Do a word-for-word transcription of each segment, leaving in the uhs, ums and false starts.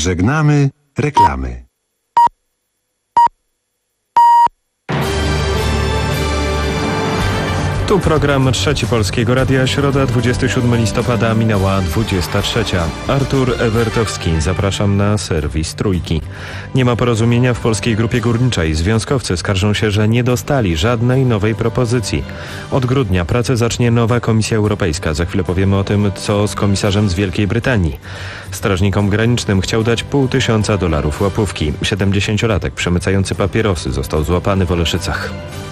Żegnamy reklamy. Tu program Trzeci Polskiego Radia, środa dwudziestego siódmego listopada, minęła dwudziesta trzecia. Artur Ewertowski, zapraszam na serwis Trójki. Nie ma porozumienia w Polskiej Grupie Górniczej. Związkowcy skarżą się, że nie dostali żadnej nowej propozycji. Od grudnia pracę zacznie nowa Komisja Europejska. Za chwilę powiemy o tym, co z komisarzem z Wielkiej Brytanii. Strażnikom granicznym chciał dać pół tysiąca dolarów łapówki. siedemdziesięciolatek przemycający papierosy został złapany w Oleszycach.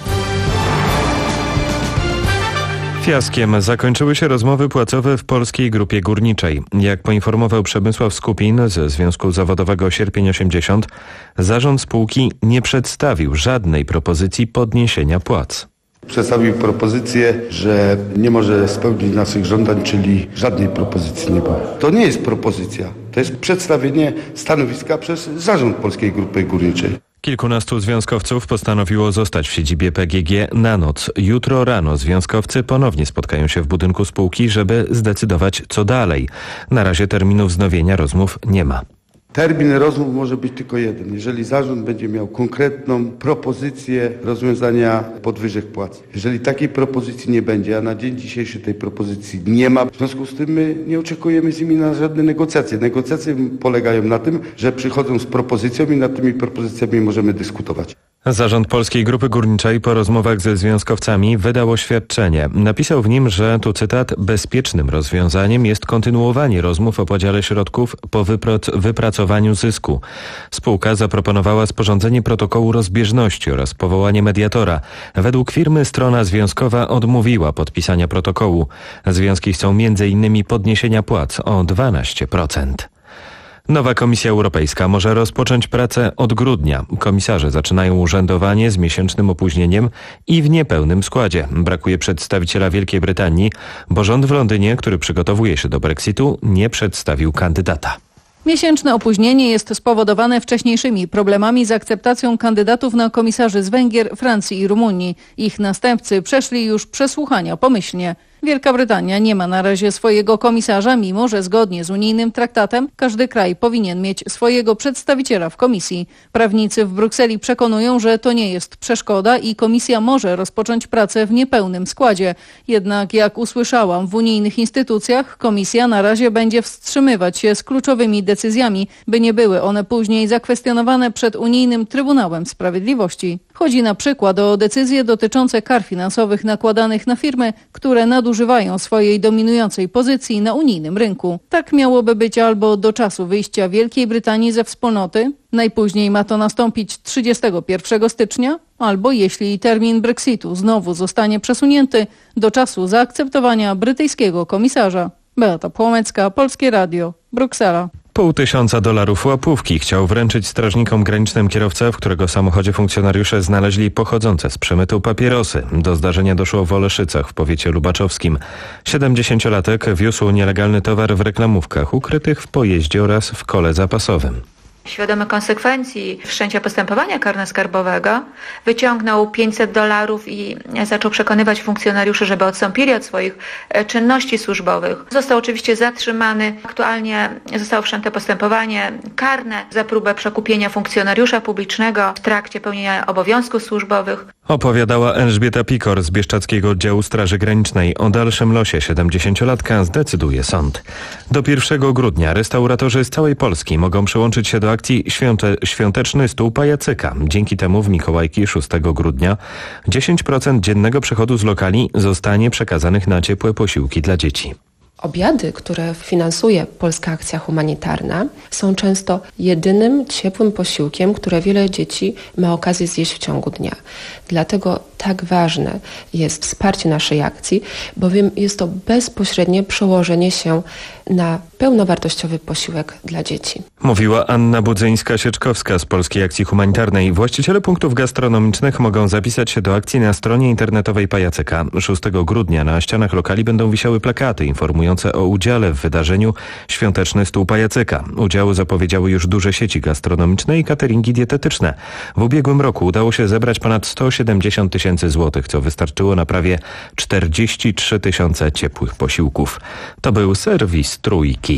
Fiaskiem zakończyły się rozmowy płacowe w Polskiej Grupie Górniczej. Jak poinformował Przemysław Skupin ze Związku Zawodowego Sierpień osiemdziesiąt, zarząd spółki nie przedstawił żadnej propozycji podniesienia płac. Przedstawił propozycję, że nie może spełnić naszych żądań, czyli żadnej propozycji nie było. To nie jest propozycja, to jest przedstawienie stanowiska przez zarząd Polskiej Grupy Górniczej. Kilkunastu związkowców postanowiło zostać w siedzibie P G G na noc. Jutro rano związkowcy ponownie spotkają się w budynku spółki, żeby zdecydować, co dalej. Na razie terminu wznowienia rozmów nie ma. Termin rozmów może być tylko jeden. Jeżeli zarząd będzie miał konkretną propozycję rozwiązania podwyżek płac. Jeżeli takiej propozycji nie będzie, a na dzień dzisiejszy tej propozycji nie ma, w związku z tym my nie oczekujemy z nimi na żadne negocjacje. Negocjacje polegają na tym, że przychodzą z propozycją i nad tymi propozycjami możemy dyskutować. Zarząd Polskiej Grupy Górniczej po rozmowach ze związkowcami wydał oświadczenie. Napisał w nim, że, tu cytat, bezpiecznym rozwiązaniem jest kontynuowanie rozmów o podziale środków po wyprac- wypracowaniu zysku. Spółka zaproponowała sporządzenie protokołu rozbieżności oraz powołanie mediatora. Według firmy strona związkowa odmówiła podpisania protokołu. Związki chcą między innymi podniesienia płac o dwanaście procent. Nowa Komisja Europejska może rozpocząć pracę od grudnia. Komisarze zaczynają urzędowanie z miesięcznym opóźnieniem i w niepełnym składzie. Brakuje przedstawiciela Wielkiej Brytanii, bo rząd w Londynie, który przygotowuje się do Brexitu, nie przedstawił kandydata. Miesięczne opóźnienie jest spowodowane wcześniejszymi problemami z akceptacją kandydatów na komisarzy z Węgier, Francji i Rumunii. Ich następcy przeszli już przesłuchania pomyślnie. Wielka Brytania nie ma na razie swojego komisarza, mimo że zgodnie z unijnym traktatem każdy kraj powinien mieć swojego przedstawiciela w komisji. Prawnicy w Brukseli przekonują, że to nie jest przeszkoda i komisja może rozpocząć pracę w niepełnym składzie. Jednak jak usłyszałam, w unijnych instytucjach komisja na razie będzie wstrzymywać się z kluczowymi decyzjami, by nie były one później zakwestionowane przed unijnym Trybunałem Sprawiedliwości. Chodzi na przykład o decyzje dotyczące kar finansowych nakładanych na firmy, które nadużywają swojej dominującej pozycji na unijnym rynku. Tak miałoby być albo do czasu wyjścia Wielkiej Brytanii ze wspólnoty, najpóźniej ma to nastąpić trzydziestego pierwszego stycznia, albo jeśli termin Brexitu znowu zostanie przesunięty, do czasu zaakceptowania brytyjskiego komisarza. Beata Płomecka, Polskie Radio, Bruksela. Pół tysiąca dolarów łapówki chciał wręczyć strażnikom granicznym kierowca, w którego samochodzie funkcjonariusze znaleźli pochodzące z przemytu papierosy. Do zdarzenia doszło w Oleszycach w powiecie lubaczowskim. siedemdziesięciolatek wiózł nielegalny towar w reklamówkach ukrytych w pojeździe oraz w kole zapasowym. Świadomy konsekwencji wszczęcia postępowania karno-skarbowego wyciągnął pięćset dolarów i zaczął przekonywać funkcjonariuszy, żeby odstąpili od swoich czynności służbowych. Został oczywiście zatrzymany. Aktualnie zostało wszczęte postępowanie karne za próbę przekupienia funkcjonariusza publicznego w trakcie pełnienia obowiązków służbowych. Opowiadała Elżbieta Pikor z Bieszczadzkiego Oddziału Straży Granicznej. O dalszym losie siedemdziesięciolatka zdecyduje sąd. Do pierwszego grudnia restauratorzy z całej Polski mogą przyłączyć się do akcji Świąte, Świąteczny Stół Pajacyka. Dzięki temu w Mikołajki szóstego grudnia dziesięć procent dziennego przychodu z lokali zostanie przekazanych na ciepłe posiłki dla dzieci. Obiady, które finansuje Polska Akcja Humanitarna, są często jedynym ciepłym posiłkiem, które wiele dzieci ma okazję zjeść w ciągu dnia. Dlatego tak ważne jest wsparcie naszej akcji, bowiem jest to bezpośrednie przełożenie się na pełnowartościowy posiłek dla dzieci. Mówiła Anna Budzyńska-Sieczkowska z Polskiej Akcji Humanitarnej. Właściciele punktów gastronomicznych mogą zapisać się do akcji na stronie internetowej Pajacyka. szóstego grudnia na ścianach lokali będą wisiały plakaty informujące o udziale w wydarzeniu Świąteczny Stół Pajacyka. Udziały zapowiedziały już duże sieci gastronomiczne i cateringi dietetyczne. W ubiegłym roku udało się zebrać ponad sto siedemdziesiąt tysięcy złotych, co wystarczyło na prawie czterdzieści trzy tysiące ciepłych posiłków. To był serwis Trójki.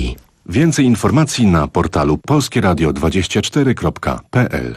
Więcej informacji na portalu polskie radio dwadzieścia cztery kropka p l.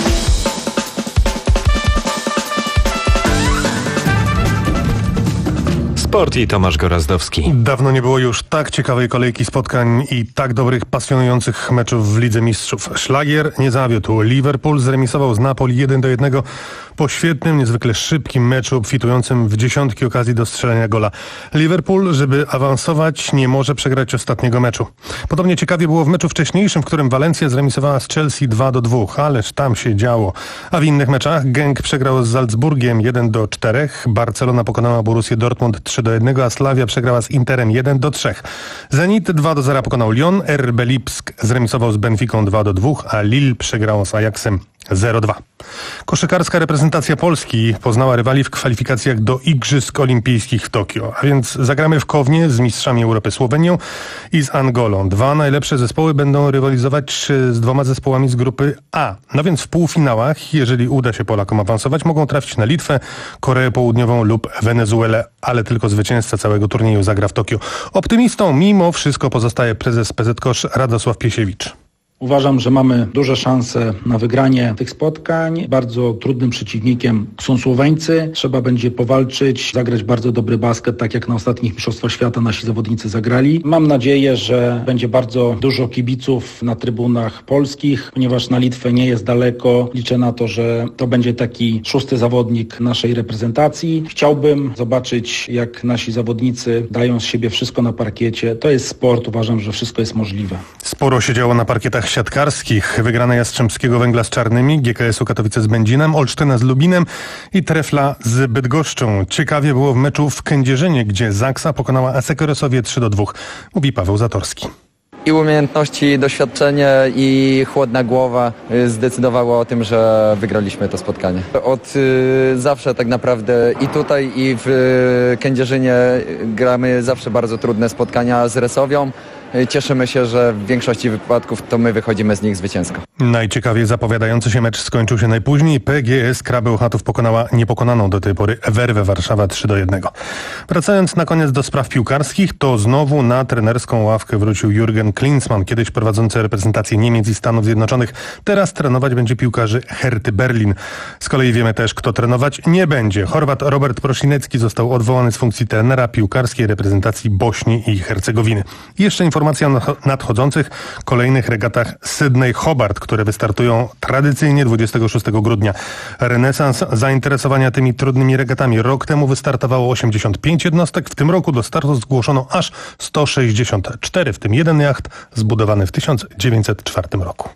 Sport i Tomasz Gorazdowski. Dawno nie było już tak ciekawej kolejki spotkań i tak dobrych, pasjonujących meczów w Lidze Mistrzów. Szlagier nie zawiódł. Liverpool zremisował z Napoli jeden do jednego po świetnym, niezwykle szybkim meczu obfitującym w dziesiątki okazji do strzelania gola. Liverpool, żeby awansować, nie może przegrać ostatniego meczu. Podobnie ciekawie było w meczu wcześniejszym, w którym Walencja zremisowała z Chelsea dwa do dwóch, ależ tam się działo. A w innych meczach Genk przegrał z Salzburgiem jeden do czterech, Barcelona pokonała Borussię Dortmund trzy do jednego, a Slavia przegrała z Interem jeden do trzech. Zenit dwa do zera pokonał Lyon, R B Lipsk zremisował z Benficą dwa do dwóch, a Lille przegrało z Ajaxem zero dwa. Koszykarska reprezentacja Polski poznała rywali w kwalifikacjach do Igrzysk Olimpijskich w Tokio, a więc zagramy w Kownie z mistrzami Europy Słowenią i z Angolą. Dwa najlepsze zespoły będą rywalizować z dwoma zespołami z grupy A. No więc w półfinałach, jeżeli uda się Polakom awansować, mogą trafić na Litwę, Koreę Południową lub Wenezuelę, ale tylko zwycięzca całego turnieju zagra w Tokio. Optymistą mimo wszystko pozostaje prezes P Z Kosz Radosław Piesiewicz. Uważam, że mamy duże szanse na wygranie tych spotkań. Bardzo trudnym przeciwnikiem są Słoweńcy. Trzeba będzie powalczyć, zagrać bardzo dobry basket, tak jak na ostatnich Mistrzostwach Świata nasi zawodnicy zagrali. Mam nadzieję, że będzie bardzo dużo kibiców na trybunach polskich, ponieważ na Litwę nie jest daleko. Liczę na to, że to będzie taki szósty zawodnik naszej reprezentacji. Chciałbym zobaczyć, jak nasi zawodnicy dają z siebie wszystko na parkiecie. To jest sport, uważam, że wszystko jest możliwe. Sporo się działo na parkietach siatkarskich. Wygrana Jastrzębskiego Węgla z Czarnymi, G K S-u Katowice z Będzinem, Olsztyna z Lubinem i Trefla z Bydgoszczą. Ciekawie było w meczu w Kędzierzynie, gdzie Zaksa pokonała Asekeresowie trzy do dwóch. Mówi Paweł Zatorski. I umiejętności, doświadczenie i chłodna głowa zdecydowało o tym, że wygraliśmy to spotkanie. Od y, zawsze tak naprawdę i tutaj i w y, Kędzierzynie gramy zawsze bardzo trudne spotkania z Resowią. Cieszymy się, że w większości wypadków to my wychodzimy z nich zwycięsko. Najciekawiej zapowiadający się mecz skończył się najpóźniej. P G S Kraby Bełchatów pokonała niepokonaną do tej pory Werwę Warszawa trzy do jednego. Wracając na koniec do spraw piłkarskich, to znowu na trenerską ławkę wrócił Jürgen Klinsmann, kiedyś prowadzący reprezentację Niemiec i Stanów Zjednoczonych. Teraz trenować będzie piłkarzy Herty Berlin. Z kolei wiemy też, kto trenować nie będzie. Chorwat Robert Prosinecki został odwołany z funkcji trenera piłkarskiej reprezentacji Bośni i Hercegowiny. I jeszcze informacja o nadchodzących kolejnych regatach Sydney-Hobart, które wystartują tradycyjnie dwudziestego szóstego grudnia. Renesans zainteresowania tymi trudnymi regatami. Rok temu wystartowało osiemdziesiąt pięć jednostek. W tym roku do startu zgłoszono aż sto sześćdziesiąt cztery, w tym jeden jacht zbudowany w tysiąc dziewięćset czwartym roku.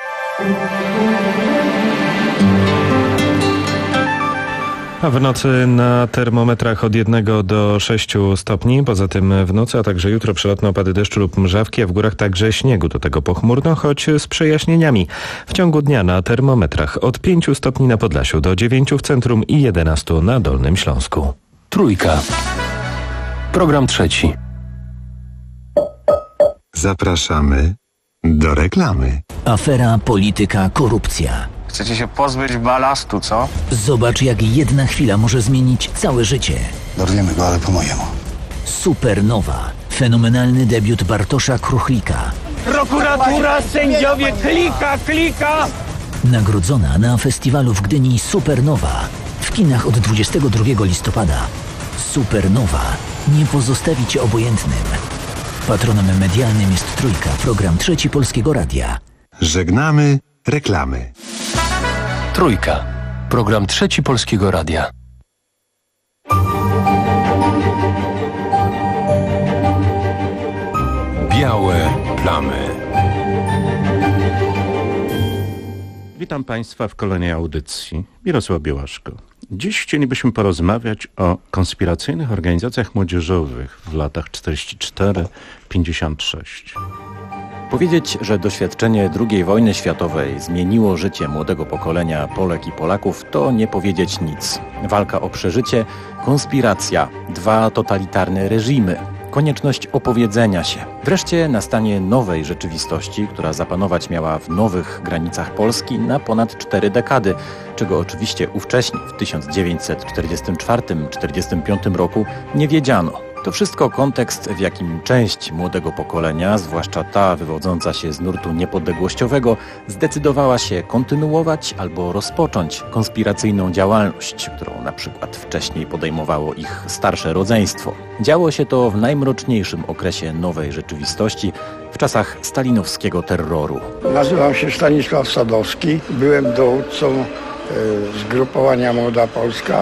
A w nocy na termometrach od jednego do sześciu stopni. Poza tym w nocy, a także jutro przelotne opady deszczu lub mrzawki, a w górach także śniegu. Do tego pochmurno, choć z przejaśnieniami. W ciągu dnia na termometrach od pięciu stopni na Podlasiu do dziewięciu w centrum i jedenastu na Dolnym Śląsku. Trójka. Program trzeci. Zapraszamy do reklamy. Afera, polityka, korupcja. Chcecie się pozbyć balastu, co? Zobacz, jak jedna chwila może zmienić całe życie. Dorwiemy go, ale po mojemu. Supernowa. Fenomenalny debiut Bartosza Kruchlika. Prokuratura, sędziowie, klika, klika! Nagrodzona na festiwalu w Gdyni Supernowa. W kinach od dwudziestego drugiego listopada. Supernowa. Nie pozostawi cię obojętnym. Patronem medialnym jest Trójka, program trzeci Polskiego Radia. Żegnamy reklamy. Trójka. Program trzeci Polskiego Radia. Białe plamy. Witam Państwa w kolejnej audycji. Mirosław Białaszko. Dziś chcielibyśmy porozmawiać o konspiracyjnych organizacjach młodzieżowych w latach czterdziesty czwarty do pięćdziesiątego szóstego. Powiedzieć, że doświadczenie drugiej wojny światowej zmieniło życie młodego pokolenia Polek i Polaków, to nie powiedzieć nic. Walka o przeżycie, konspiracja, dwa totalitarne reżimy, konieczność opowiedzenia się. Wreszcie nastanie nowej rzeczywistości, która zapanować miała w nowych granicach Polski na ponad cztery dekady, czego oczywiście ówcześnie w tysiąc dziewięćset czterdziestym czwartym do czterdziestego piątego roku nie wiedziano. To wszystko kontekst, w jakim część młodego pokolenia, zwłaszcza ta wywodząca się z nurtu niepodległościowego, zdecydowała się kontynuować albo rozpocząć konspiracyjną działalność, którą na przykład wcześniej podejmowało ich starsze rodzeństwo. Działo się to w najmroczniejszym okresie nowej rzeczywistości, w czasach stalinowskiego terroru. Nazywam się Stanisław Sadowski, byłem dowódcą zgrupowania Młoda Polska,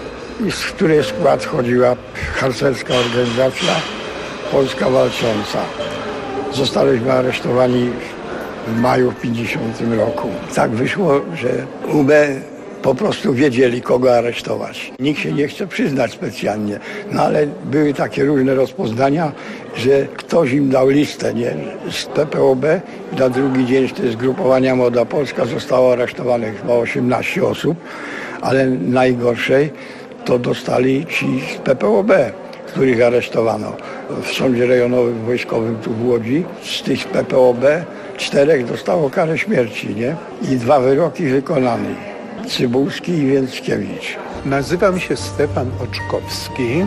w której skład chodziła harcerska organizacja Polska Walcząca. Zostaliśmy aresztowani w maju w pięćdziesiątym roku. Tak wyszło, że U B po prostu wiedzieli, kogo aresztować. Nikt się nie chce przyznać specjalnie, no ale były takie różne rozpoznania, że ktoś im dał listę, nie? Z P P O B na drugi dzień z zgrupowania Młoda Polska zostało aresztowanych chyba osiemnaście osób, ale najgorszej to dostali ci z P P O B, których aresztowano w sądzie rejonowym wojskowym tu w Łodzi. Z tych z P P O B czterech dostało karę śmierci, nie? I dwa wyroki wykonane. Cybulski i Więckiewicz. Nazywam się Stefan Oczkowski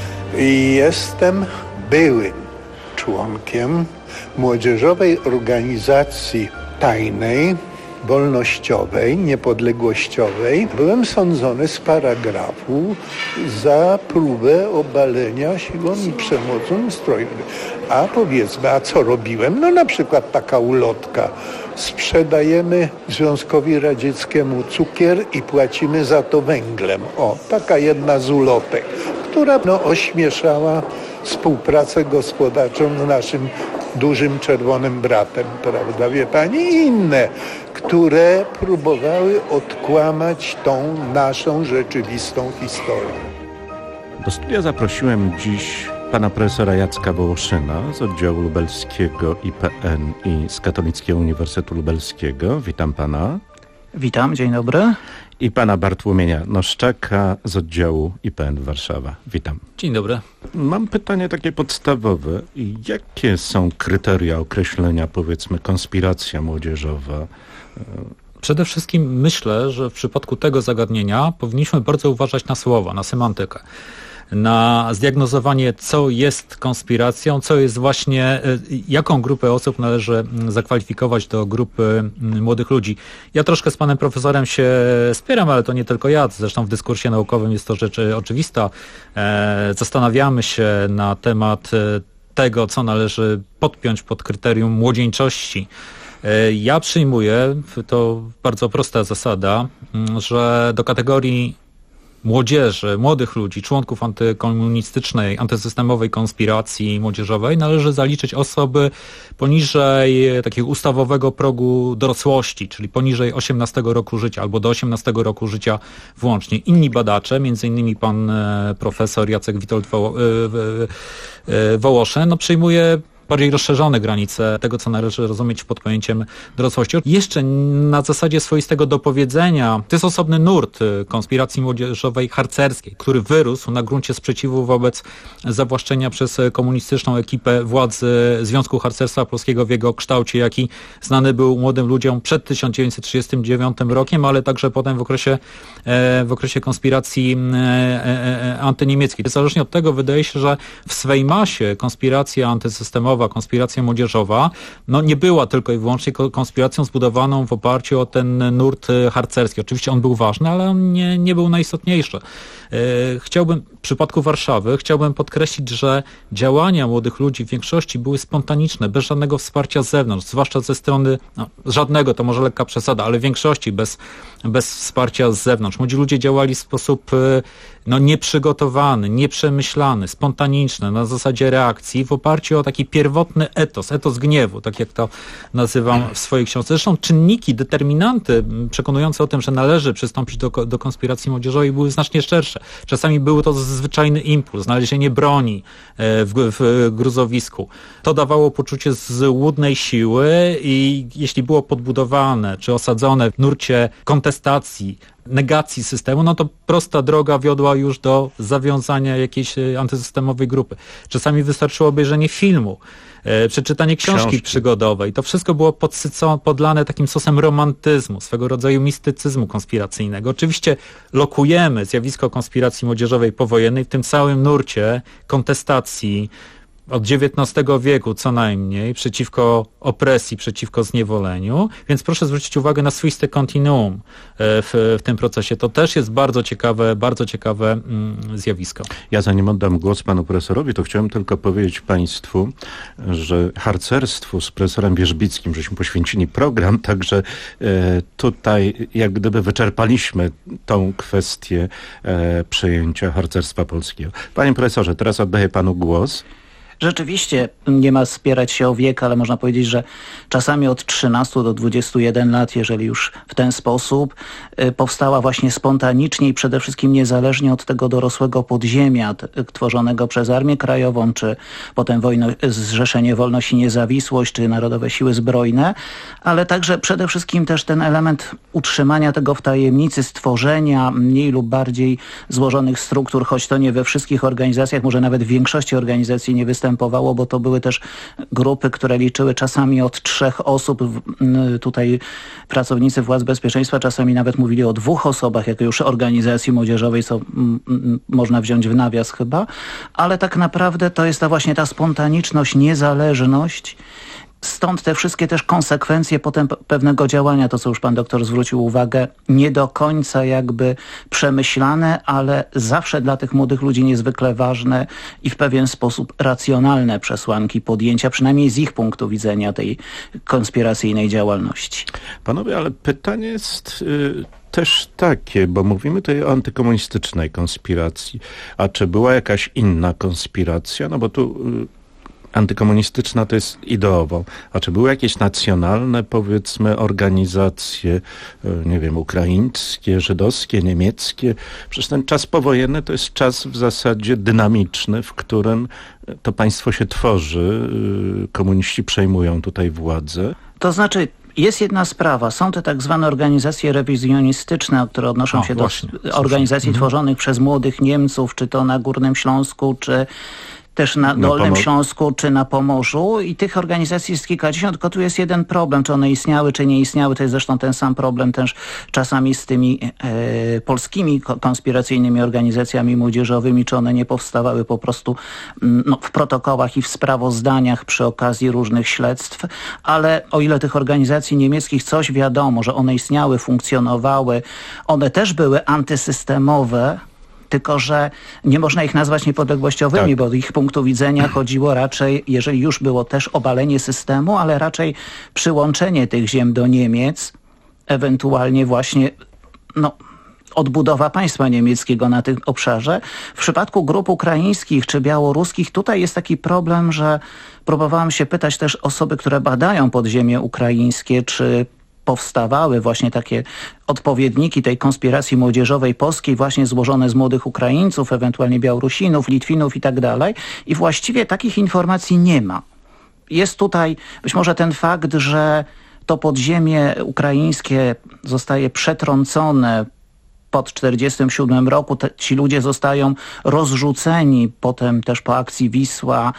i jestem byłym członkiem młodzieżowej organizacji tajnej, wolnościowej, niepodległościowej. Byłem sądzony z paragrafu za próbę obalenia siłą i przemocą ustroju. A powiedzmy, a co robiłem? No na przykład taka ulotka. Sprzedajemy Związkowi Radzieckiemu cukier i płacimy za to węglem. O, taka jedna z ulotek, która no, ośmieszała współpracę gospodarczą z naszym dużym czerwonym bratem, prawda, wie pani, i inne, które próbowały odkłamać tą naszą rzeczywistą historię. Do studia zaprosiłem dziś pana profesora Jacka Wołoszyna z oddziału lubelskiego I P N i z Katolickiego Uniwersytetu Lubelskiego. Witam pana. Witam, dzień dobry. I pana Bartłomieja Noszczaka z oddziału I P N Warszawa. Witam. Dzień dobry. Mam pytanie takie podstawowe. Jakie są kryteria określenia, powiedzmy, konspiracja młodzieżowa? Przede wszystkim myślę, że w przypadku tego zagadnienia powinniśmy bardzo uważać na słowa, na semantykę, na zdiagnozowanie, co jest konspiracją, co jest właśnie, jaką grupę osób należy zakwalifikować do grupy młodych ludzi. Ja troszkę z panem profesorem się spieram, ale to nie tylko ja, zresztą w dyskursie naukowym jest to rzecz oczywista. Zastanawiamy się na temat tego, co należy podpiąć pod kryterium młodzieńczości. Ja przyjmuję, to bardzo prosta zasada, że do kategorii młodzieży, młodych ludzi, członków antykomunistycznej, antysystemowej konspiracji młodzieżowej należy zaliczyć osoby poniżej takiego ustawowego progu dorosłości, czyli poniżej osiemnastego roku życia albo do osiemnastego roku życia włącznie. Inni badacze, między innymi pan profesor Jacek Witold Wołoszyn, no przyjmuje bardziej rozszerzone granice tego, co należy rozumieć pod pojęciem dorosłości. Jeszcze na zasadzie swoistego dopowiedzenia, to jest osobny nurt konspiracji młodzieżowej harcerskiej, który wyrósł na gruncie sprzeciwu wobec zawłaszczenia przez komunistyczną ekipę władzy Związku Harcerstwa Polskiego w jego kształcie, jaki znany był młodym ludziom przed tysiąc dziewięćset trzydziestym dziewiątym rokiem, ale także potem w okresie, w okresie konspiracji antyniemieckiej. Niezależnie od tego wydaje się, że w swej masie konspiracja antysystemowa, konspiracja młodzieżowa, no nie była tylko i wyłącznie konspiracją zbudowaną w oparciu o ten nurt harcerski. Oczywiście on był ważny, ale on nie, nie był najistotniejszy. Chciałbym, w przypadku Warszawy, chciałbym podkreślić, że działania młodych ludzi w większości były spontaniczne, bez żadnego wsparcia z zewnątrz, zwłaszcza ze strony, no, żadnego, to może lekka przesada, ale w większości bez, bez wsparcia z zewnątrz. Młodzi ludzie działali w sposób no, nieprzygotowany, nieprzemyślany, spontaniczny, na zasadzie reakcji, w oparciu o taki pierwotny etos, etos gniewu, tak jak to nazywam w swojej książce. Zresztą czynniki, determinanty przekonujące o tym, że należy przystąpić do, do konspiracji młodzieżowej były znacznie szersze. Czasami był to zwyczajny impuls, znalezienie broni w, w gruzowisku. To dawało poczucie złudnej siły i jeśli było podbudowane czy osadzone w nurcie kontestacji, negacji systemu, no to prosta droga wiodła już do zawiązania jakiejś antysystemowej grupy. Czasami wystarczyło obejrzenie filmu, e, przeczytanie książki, książki przygodowej. To wszystko było podsycone, podlane takim sosem romantyzmu, swego rodzaju mistycyzmu konspiracyjnego. Oczywiście lokujemy zjawisko konspiracji młodzieżowej powojennej w tym całym nurcie kontestacji od dziewiętnastego wieku co najmniej, przeciwko opresji, przeciwko zniewoleniu, więc proszę zwrócić uwagę na swoiste kontinuum w, w tym procesie. To też jest bardzo ciekawe, bardzo ciekawe mm, zjawisko. Ja zanim oddam głos panu profesorowi, to chciałem tylko powiedzieć państwu, że harcerstwu z profesorem Wierzbickim żeśmy poświęcili program, także e, tutaj jak gdyby wyczerpaliśmy tą kwestię e, przejęcia harcerstwa polskiego. Panie profesorze, teraz oddaję panu głos. Rzeczywiście nie ma spierać się o wiek, ale można powiedzieć, że czasami od trzynastu do dwudziestu jeden lat, jeżeli już w ten sposób, y, powstała właśnie spontanicznie i przede wszystkim niezależnie od tego dorosłego podziemia t, tworzonego przez Armię Krajową, czy potem wojno, Zrzeszenie Wolność i Niezawisłość, czy Narodowe Siły Zbrojne, ale także przede wszystkim też ten element utrzymania tego w tajemnicy, stworzenia mniej lub bardziej złożonych struktur, choć to nie we wszystkich organizacjach, może nawet w większości organizacji nie występuje, bo to były też grupy, które liczyły czasami od trzech osób. Tutaj pracownicy władz bezpieczeństwa czasami nawet mówili o dwóch osobach, jako już organizacji młodzieżowej, co m, m, można wziąć w nawias chyba, ale tak naprawdę to jest ta właśnie ta spontaniczność, niezależność. Stąd te wszystkie też konsekwencje potem pewnego działania, to co już pan doktor zwrócił uwagę, nie do końca jakby przemyślane, ale zawsze dla tych młodych ludzi niezwykle ważne i w pewien sposób racjonalne przesłanki podjęcia, przynajmniej z ich punktu widzenia tej konspiracyjnej działalności. Panowie, ale pytanie jest y, też takie, bo mówimy tutaj o antykomunistycznej konspiracji, a czy była jakaś inna konspiracja? No bo tu... Y, antykomunistyczna to jest ideowo. A czy były jakieś nacjonalne, powiedzmy, organizacje, nie wiem, ukraińskie, żydowskie, niemieckie? Przecież ten czas powojenny to jest czas w zasadzie dynamiczny, w którym to państwo się tworzy, komuniści przejmują tutaj władzę. To znaczy... Jest jedna sprawa. Są te tak zwane organizacje rewizjonistyczne, które odnoszą o, się właśnie. do organizacji mhm. tworzonych przez młodych Niemców, czy to na Górnym Śląsku, czy też na Dolnym Pomor- Śląsku, czy na Pomorzu, i tych organizacji jest kilkadziesiąt, tylko tu jest jeden problem, czy one istniały, czy nie istniały. To jest zresztą ten sam problem też czasami z tymi e, polskimi konspiracyjnymi organizacjami młodzieżowymi, czy one nie powstawały po prostu no, w protokołach i w sprawozdaniach przy okazji różnych śledztw, ale o ile tych organizacji niemieckich coś wiadomo, że one istniały, funkcjonowały, one też były antysystemowe, tylko że nie można ich nazwać niepodległościowymi, tak. bo z ich punktu widzenia chodziło raczej, jeżeli już było też obalenie systemu, ale raczej przyłączenie tych ziem do Niemiec, ewentualnie właśnie no, odbudowa państwa niemieckiego na tym obszarze. W przypadku grup ukraińskich czy białoruskich tutaj jest taki problem, że próbowałam się pytać też osoby, które badają podziemie ukraińskie, czy powstawały właśnie takie odpowiedniki tej konspiracji młodzieżowej polskiej, właśnie złożone z młodych Ukraińców, ewentualnie Białorusinów, Litwinów i tak dalej. I właściwie takich informacji nie ma. Jest tutaj być może ten fakt, że to podziemie ukraińskie zostaje przetrącone po czterdziestym siódmym roku. Te, ci ludzie zostają rozrzuceni potem też po akcji Wisła,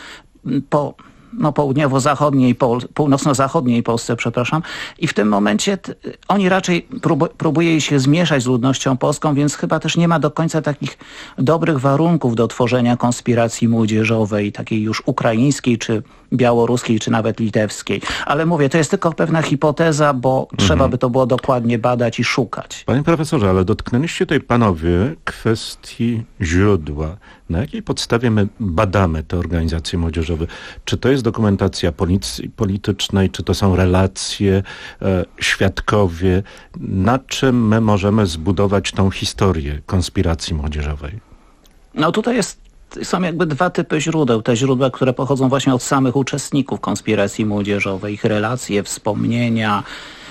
po no, południowo-zachodniej, Pol- północno-zachodniej Polsce, przepraszam. I w tym momencie t- oni raczej prób- próbuje się zmieszać z ludnością polską, więc chyba też nie ma do końca takich dobrych warunków do tworzenia konspiracji młodzieżowej, takiej już ukraińskiej, czy białoruskiej, czy nawet litewskiej. Ale mówię, to jest tylko pewna hipoteza, bo mhm. trzeba by to było dokładnie badać i szukać. Panie profesorze, ale dotknęliście tutaj panowie kwestii źródła. Na jakiej podstawie my badamy te organizacje młodzieżowe? Czy to jest dokumentacja policji politycznej, czy to są relacje, e, świadkowie? Na czym my możemy zbudować tą historię konspiracji młodzieżowej? No tutaj jest są jakby dwa typy źródeł. Te źródła, które pochodzą właśnie od samych uczestników konspiracji młodzieżowej, ich relacje, wspomnienia,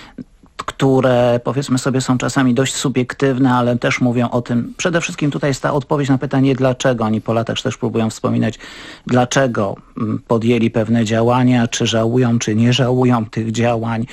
które powiedzmy sobie są czasami dość subiektywne, ale też mówią o tym. Przede wszystkim tutaj jest ta odpowiedź na pytanie dlaczego. Oni po latach też próbują wspominać, dlaczego podjęli pewne działania, czy żałują, czy nie żałują tych działań.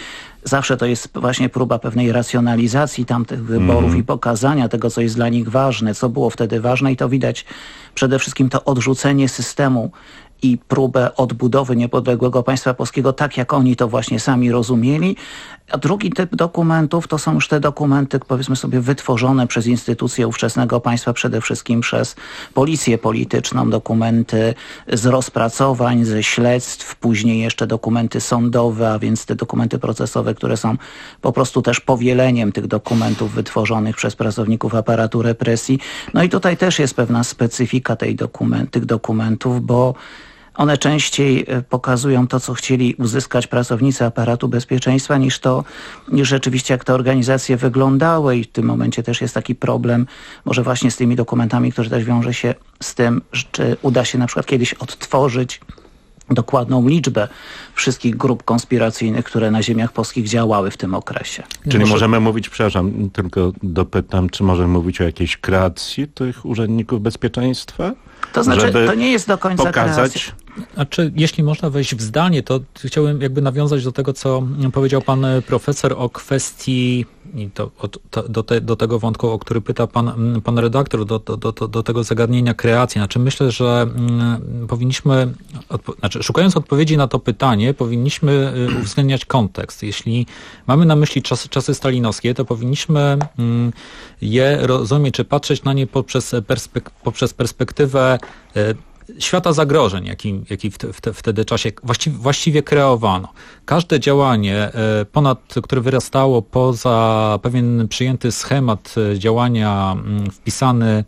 zawsze to jest właśnie próba pewnej racjonalizacji tamtych wyborów mm. i pokazania tego, co jest dla nich ważne, co było wtedy ważne i to widać przede wszystkim to odrzucenie systemu i próbę odbudowy niepodległego państwa polskiego tak, jak oni to właśnie sami rozumieli. A drugi typ dokumentów to są już te dokumenty, powiedzmy sobie, wytworzone przez instytucje ówczesnego państwa, przede wszystkim przez policję polityczną, dokumenty z rozpracowań, ze śledztw, później jeszcze dokumenty sądowe, a więc te dokumenty procesowe, które są po prostu też powieleniem tych dokumentów wytworzonych przez pracowników aparatu represji. No i tutaj też jest pewna specyfika tej dokument, tych dokumentów, bo one częściej pokazują to, co chcieli uzyskać pracownicy aparatu bezpieczeństwa, niż to, niż rzeczywiście jak te organizacje wyglądały. I w tym momencie też jest taki problem, może właśnie z tymi dokumentami, który też wiąże się z tym, czy uda się na przykład kiedyś odtworzyć dokładną liczbę wszystkich grup konspiracyjnych, które na ziemiach polskich działały w tym okresie. Czyli Może... możemy mówić, przepraszam, tylko dopytam, czy możemy mówić o jakiejś kreacji tych urzędników bezpieczeństwa? To znaczy, to nie jest do końca pokazać... kreacja. Znaczy, jeśli można wejść w zdanie, to chciałbym jakby nawiązać do tego, co powiedział pan profesor o kwestii, i to, to, do, te, do tego wątku, o który pyta pan, pan redaktor, do, do, do, do tego zagadnienia kreacji. Znaczy, myślę, że mm, powinniśmy, odpo- znaczy, szukając odpowiedzi na to pytanie, powinniśmy uwzględniać kontekst. Jeśli mamy na myśli czasy, czasy stalinowskie, to powinniśmy mm, je rozumieć, czy patrzeć na nie poprzez, perspek- poprzez perspektywę y, świata zagrożeń, jaki, jaki w, te, w, te, w wtedy czasie właściwie, właściwie kreowano. Każde działanie, ponad, które wyrastało poza pewien przyjęty schemat działania wpisany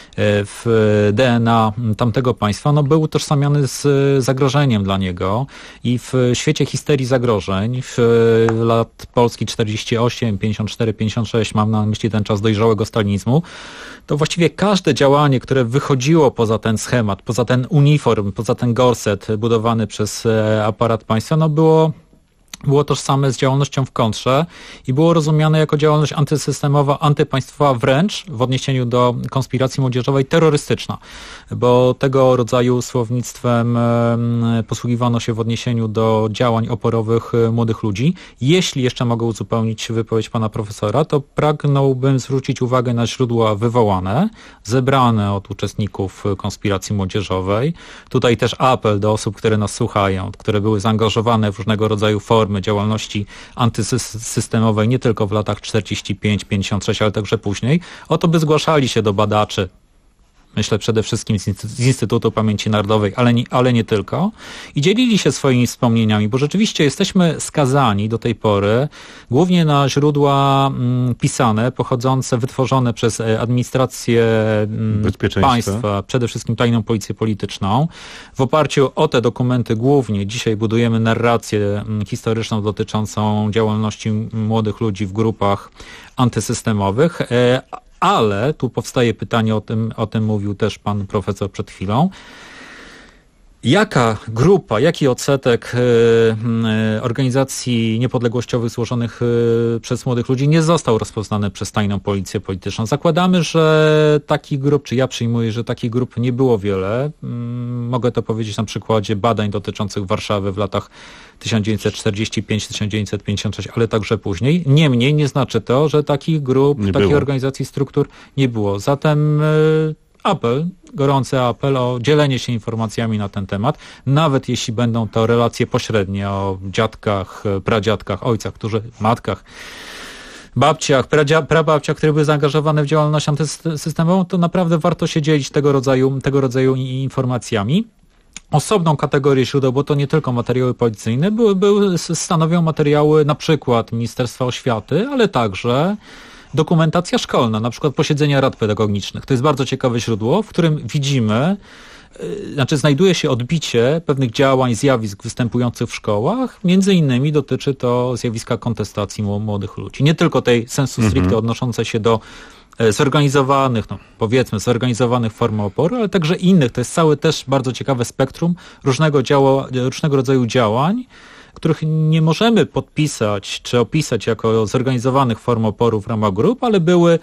w D N A tamtego państwa, no był utożsamiany z zagrożeniem dla niego i w świecie histerii zagrożeń w lat Polski czterdzieści osiem, pięćdziesiąt cztery, pięćdziesiąt sześć, mam na myśli ten czas dojrzałego stalinizmu, to właściwie każde działanie, które wychodziło poza ten schemat, poza ten uniform, poza ten gorset budowany przez aparat państwa, no było było tożsame z działalnością w kontrze i było rozumiane jako działalność antysystemowa, antypaństwowa, wręcz w odniesieniu do konspiracji młodzieżowej terrorystyczna, bo tego rodzaju słownictwem posługiwano się w odniesieniu do działań oporowych młodych ludzi. Jeśli jeszcze mogę uzupełnić wypowiedź pana profesora, to pragnąłbym zwrócić uwagę na źródła wywołane, zebrane od uczestników konspiracji młodzieżowej. Tutaj też apel do osób, które nas słuchają, które były zaangażowane w różnego rodzaju formy działalności antysystemowej nie tylko w latach czterdzieści pięć pięćdziesiąt sześć, ale także później, o to by zgłaszali się do badaczy, myślę przede wszystkim z Instytutu Pamięci Narodowej, ale nie, ale nie tylko, i dzielili się swoimi wspomnieniami, bo rzeczywiście jesteśmy skazani do tej pory głównie na źródła mm, pisane, pochodzące, wytworzone przez administrację mm, państwa, przede wszystkim tajną policję polityczną. W oparciu o te dokumenty głównie dzisiaj budujemy narrację mm, historyczną dotyczącą działalności młodych ludzi w grupach antysystemowych, e, ale tu powstaje pytanie, o tym, o tym mówił też pan profesor przed chwilą. Jaka grupa, jaki odsetek y, y, organizacji niepodległościowych złożonych y, przez młodych ludzi nie został rozpoznany przez tajną policję polityczną? Zakładamy, że takich grup, czy ja przyjmuję, że takich grup nie było wiele. Y, mogę to powiedzieć na przykładzie badań dotyczących Warszawy w latach tysiąc dziewięćset czterdzieści pięć do tysiąc dziewięćset pięćdziesiąt sześć, ale także później. Niemniej nie znaczy to, że takich grup, nie takich było. Organizacji, struktur nie było. Zatem y, apel, gorący apel o dzielenie się informacjami na ten temat, nawet jeśli będą to relacje pośrednie o dziadkach, pradziadkach, ojcach, którzy, matkach, babciach, pradzia, prababciach, które były zaangażowane w działalność antysystemową, to naprawdę warto się dzielić tego rodzaju, tego rodzaju informacjami. Osobną kategorię źródeł, bo to nie tylko materiały policyjne, były, były, stanowią materiały na przykład Ministerstwa Oświaty, ale także dokumentacja szkolna, na przykład posiedzenia rad pedagogicznych. To jest bardzo ciekawe źródło, w którym widzimy, yy, znaczy znajduje się odbicie pewnych działań, zjawisk występujących w szkołach. Między innymi dotyczy to zjawiska kontestacji młodych ludzi. Nie tylko tej sensu stricte mhm. odnoszącej się do zorganizowanych, no powiedzmy, zorganizowanych form oporu, ale także innych. To jest całe też bardzo ciekawe spektrum różnego, działa, różnego rodzaju działań, których nie możemy podpisać czy opisać jako zorganizowanych form oporu w ramach grup, ale były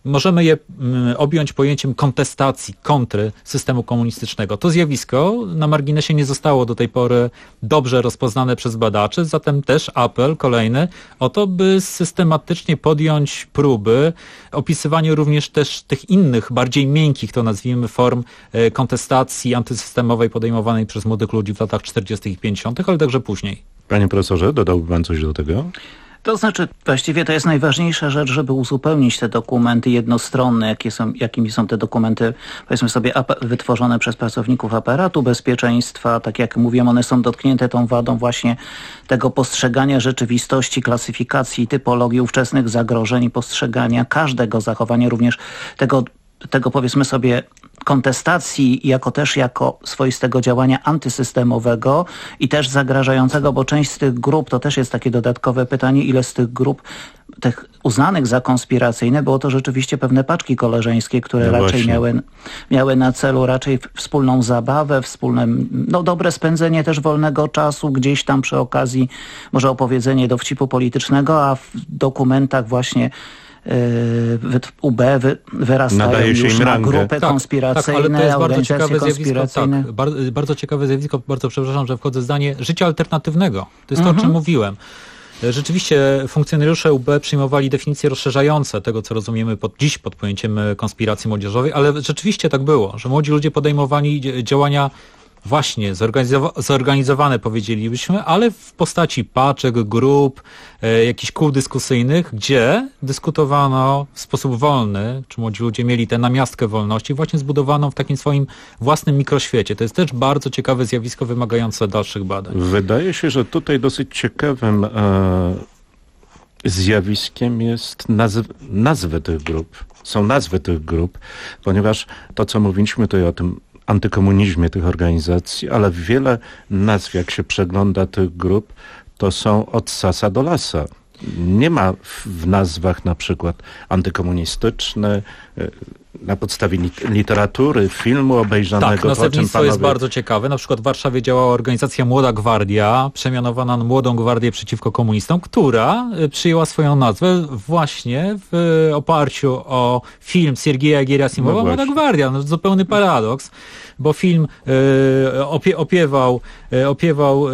możemy je objąć pojęciem kontestacji, kontry systemu komunistycznego. To zjawisko na marginesie nie zostało do tej pory dobrze rozpoznane przez badaczy, zatem też apel kolejny o to, by systematycznie podjąć próby opisywania również też tych innych, bardziej miękkich, to nazwijmy, form kontestacji antysystemowej podejmowanej przez młodych ludzi w latach czterdziestych i pięćdziesiątych, ale także później. Panie profesorze, dodałby pan coś do tego? To znaczy, właściwie to jest najważniejsza rzecz, żeby uzupełnić te dokumenty jednostronne, jakie są, jakimi są te dokumenty, powiedzmy sobie, wytworzone przez pracowników aparatu bezpieczeństwa. Tak jak mówiłem, one są dotknięte tą wadą właśnie tego postrzegania rzeczywistości, klasyfikacji, typologii ówczesnych zagrożeń i postrzegania każdego zachowania, również tego tego powiedzmy sobie kontestacji jako też jako swoistego działania antysystemowego i też zagrażającego, bo część z tych grup, to też jest takie dodatkowe pytanie, ile z tych grup tych uznanych za konspiracyjne było to rzeczywiście pewne paczki koleżeńskie, które no raczej miały, miały na celu raczej wspólną zabawę, wspólne, no dobre spędzenie też wolnego czasu, gdzieś tam przy okazji może opowiedzenie dowcipu politycznego, a w dokumentach właśnie U B wyrastają już na grupy tak, konspiracyjne, tak, ale to jest bardzo ciekawe zjawisko, tak, bardzo, bardzo ciekawe zjawisko, bardzo przepraszam, że wchodzę w zdanie, życia alternatywnego. To jest Mhm. to, o czym mówiłem. Rzeczywiście funkcjonariusze U B przyjmowali definicje rozszerzające tego, co rozumiemy pod, dziś pod pojęciem konspiracji młodzieżowej, ale rzeczywiście tak było, że młodzi ludzie podejmowali działania właśnie zorganizowa- zorganizowane, powiedzielibyśmy, ale w postaci paczek, grup, e, jakichś kół dyskusyjnych, gdzie dyskutowano w sposób wolny, czy młodzi ludzie mieli tę namiastkę wolności, właśnie zbudowaną w takim swoim własnym mikroświecie. To jest też bardzo ciekawe zjawisko wymagające dalszych badań. Wydaje się, że tutaj dosyć ciekawym e, zjawiskiem jest nazw- nazwy tych grup. Są nazwy tych grup, ponieważ to, co mówiliśmy tutaj o tym antykomunizmie tych organizacji, ale wiele nazw, jak się przegląda tych grup, to są od sasa do lasa. Nie ma w, w nazwach na przykład antykomunistyczny, na podstawie literatury, filmu obejrzanego. Tak, nazewnictwo jest bardzo ciekawe. Na przykład w Warszawie działała organizacja Młoda Gwardia, przemianowana na Młodą Gwardię Przeciwko Komunistom, która przyjęła swoją nazwę właśnie w oparciu o film Siergieja Gierasimowa, no Młoda Gwardia. No, zupełny paradoks, bo film e, opie, opiewał, e, opiewał e,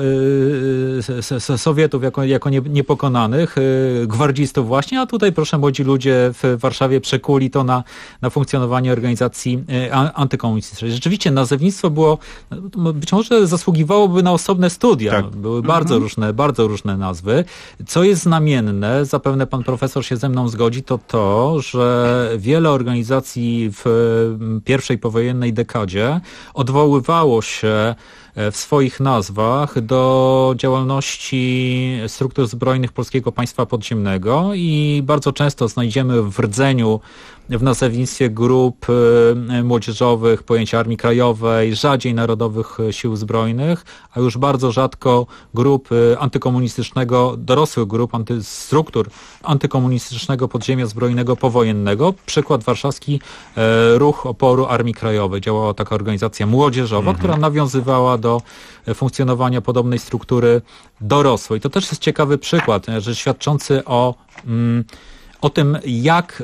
e, Sowietów jako, jako nie, niepokonanych, e, gwardzistów właśnie, a tutaj proszę młodzi ludzie w Warszawie przekuli to na na funkcjonowanie organizacji antykomunistycznej. Rzeczywiście nazewnictwo było, być może zasługiwałoby na osobne studia. Tak. Były mhm. bardzo różne, bardzo różne nazwy. Co jest znamienne, zapewne pan profesor się ze mną zgodzi, to to, że wiele organizacji w pierwszej powojennej dekadzie odwoływało się w swoich nazwach do działalności struktur zbrojnych Polskiego Państwa Podziemnego i bardzo często znajdziemy w rdzeniu, w nazewnictwie grup młodzieżowych pojęcia Armii Krajowej, rzadziej Narodowych Sił Zbrojnych, a już bardzo rzadko grup antykomunistycznego, dorosłych grup, anty, struktur antykomunistycznego podziemia zbrojnego powojennego. Przykład warszawski Ruch Oporu Armii Krajowej. Działała taka organizacja młodzieżowa, mhm. która nawiązywała do funkcjonowania podobnej struktury dorosłej. To też jest ciekawy przykład, że świadczący o mm, o tym, jak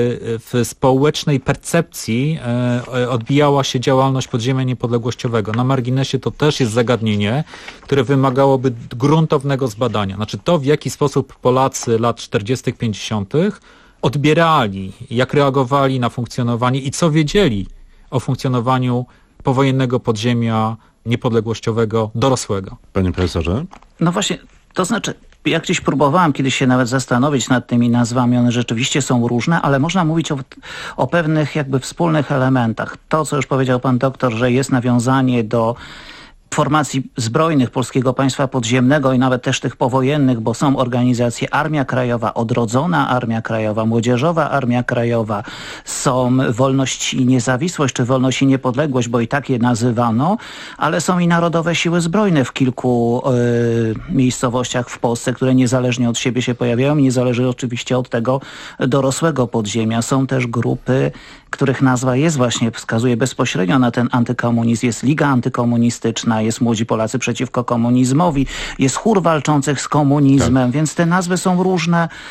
w społecznej percepcji odbijała się działalność podziemia niepodległościowego. Na marginesie to też jest zagadnienie, które wymagałoby gruntownego zbadania. Znaczy to, w jaki sposób Polacy lat czterdziestych, pięćdziesiątych odbierali, jak reagowali na funkcjonowanie i co wiedzieli o funkcjonowaniu powojennego podziemia niepodległościowego dorosłego. Panie profesorze? No właśnie, to znaczy ja gdzieś próbowałem kiedyś się nawet zastanowić nad tymi nazwami, one rzeczywiście są różne, ale można mówić o, o pewnych jakby wspólnych elementach. To, co już powiedział pan doktor, że jest nawiązanie do formacji zbrojnych Polskiego Państwa Podziemnego i nawet też tych powojennych, bo są organizacje Armia Krajowa, Odrodzona Armia Krajowa, Młodzieżowa Armia Krajowa, są Wolność i Niezawisłość, czy Wolność i Niepodległość, bo i tak je nazywano, ale są i Narodowe Siły Zbrojne w kilku y, miejscowościach w Polsce, które niezależnie od siebie się pojawiają, niezależnie oczywiście od tego dorosłego podziemia. Są też grupy, których nazwa jest właśnie, wskazuje bezpośrednio na ten antykomunizm. Jest Liga Antykomunistyczna, jest Młodzi Polacy Przeciwko Komunizmowi, jest Chór Walczących z Komunizmem, tak. Więc te nazwy są różne.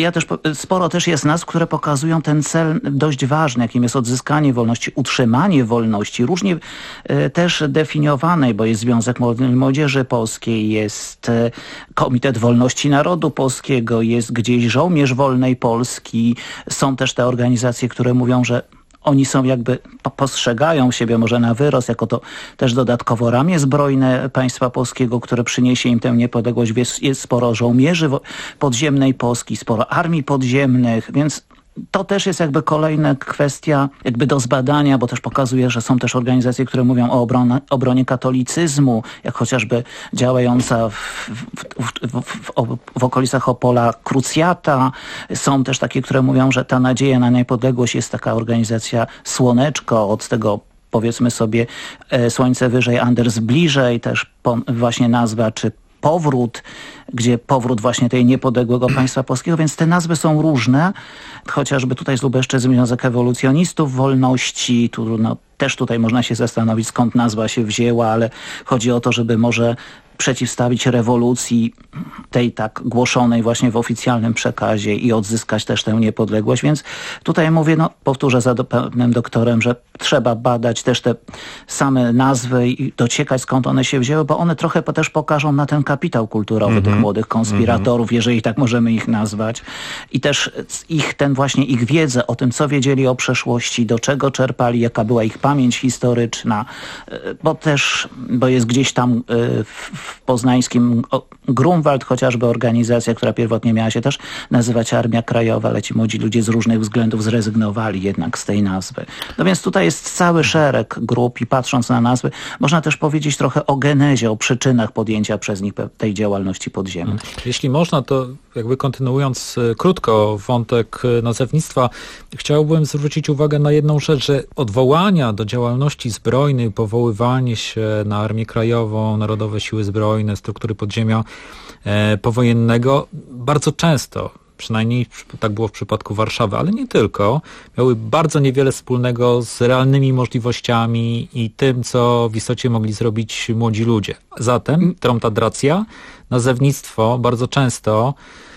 ja też, sporo też jest nazw, które pokazują ten cel dość ważny, jakim jest odzyskanie wolności, utrzymanie wolności, różnie e, też definiowanej, bo jest Związek Młodzieży Polskiej, jest e, Komitet Wolności Narodu Polskiego, jest gdzieś Żołnierz Wolnej Polski. Są też te organizacje, które mówią, że oni są jakby, postrzegają siebie może na wyrost, jako to też dodatkowo ramię zbrojne państwa polskiego, które przyniesie im tę niepodległość. Jest, jest sporo żołnierzy podziemnej Polski, sporo armii podziemnych, więc to też jest jakby kolejna kwestia jakby do zbadania, bo też pokazuje, że są też organizacje, które mówią o obronie, obronie katolicyzmu, jak chociażby działająca w, w, w, w, w okolicach Opola Krucjata. Są też takie, które mówią, że ta nadzieja na niepodległość jest taka organizacja Słoneczko, od tego powiedzmy sobie Słońce wyżej, Anders bliżej, też po, właśnie nazwa, czy Powrót, gdzie powrót właśnie tej niepodległego państwa polskiego, więc te nazwy są różne. Chociażby tutaj z Lubelszczyzny Związek Ewolucjonistów Wolności, tu, no, też tutaj można się zastanowić, skąd nazwa się wzięła, ale chodzi o to, żeby może przeciwstawić rewolucji tej tak głoszonej właśnie w oficjalnym przekazie i odzyskać też tę niepodległość. Więc tutaj mówię, no powtórzę za do, pewnym doktorem, że trzeba badać też te same nazwy i dociekać, skąd one się wzięły, bo one trochę też pokażą na ten kapitał kulturowy mm-hmm. tych młodych konspiratorów, mm-hmm. jeżeli tak możemy ich nazwać. I też ich ten właśnie ich wiedzę o tym, co wiedzieli o przeszłości, do czego czerpali, jaka była ich pamięć historyczna, bo też, bo jest gdzieś tam w, w poznańskim Grunwald chociażby organizacja, która pierwotnie miała się też nazywać Armia Krajowa, ale ci młodzi ludzie z różnych względów zrezygnowali jednak z tej nazwy. No więc tutaj jest cały szereg grup i patrząc na nazwy, można też powiedzieć trochę o genezie, o przyczynach podjęcia przez nich tej działalności podziemnej. Jeśli można, to jakby kontynuując krótko wątek nazewnictwa, chciałbym zwrócić uwagę na jedną rzecz, że odwołania do działalności zbrojnej, powoływanie się na Armię Krajową, Narodowe Siły Zbrojne, struktury podziemia e, powojennego bardzo często, przynajmniej tak było w przypadku Warszawy, ale nie tylko, miały bardzo niewiele wspólnego z realnymi możliwościami i tym, co w istocie mogli zrobić młodzi ludzie. Zatem tromtadracja, nazewnictwo bardzo często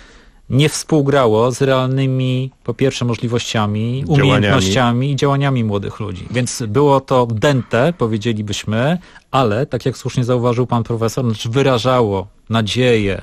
nie współgrało z realnymi, po pierwsze, możliwościami, umiejętnościami i działaniami młodych ludzi. Więc było to dęte, powiedzielibyśmy, ale, tak jak słusznie zauważył pan profesor, znaczy wyrażało nadzieję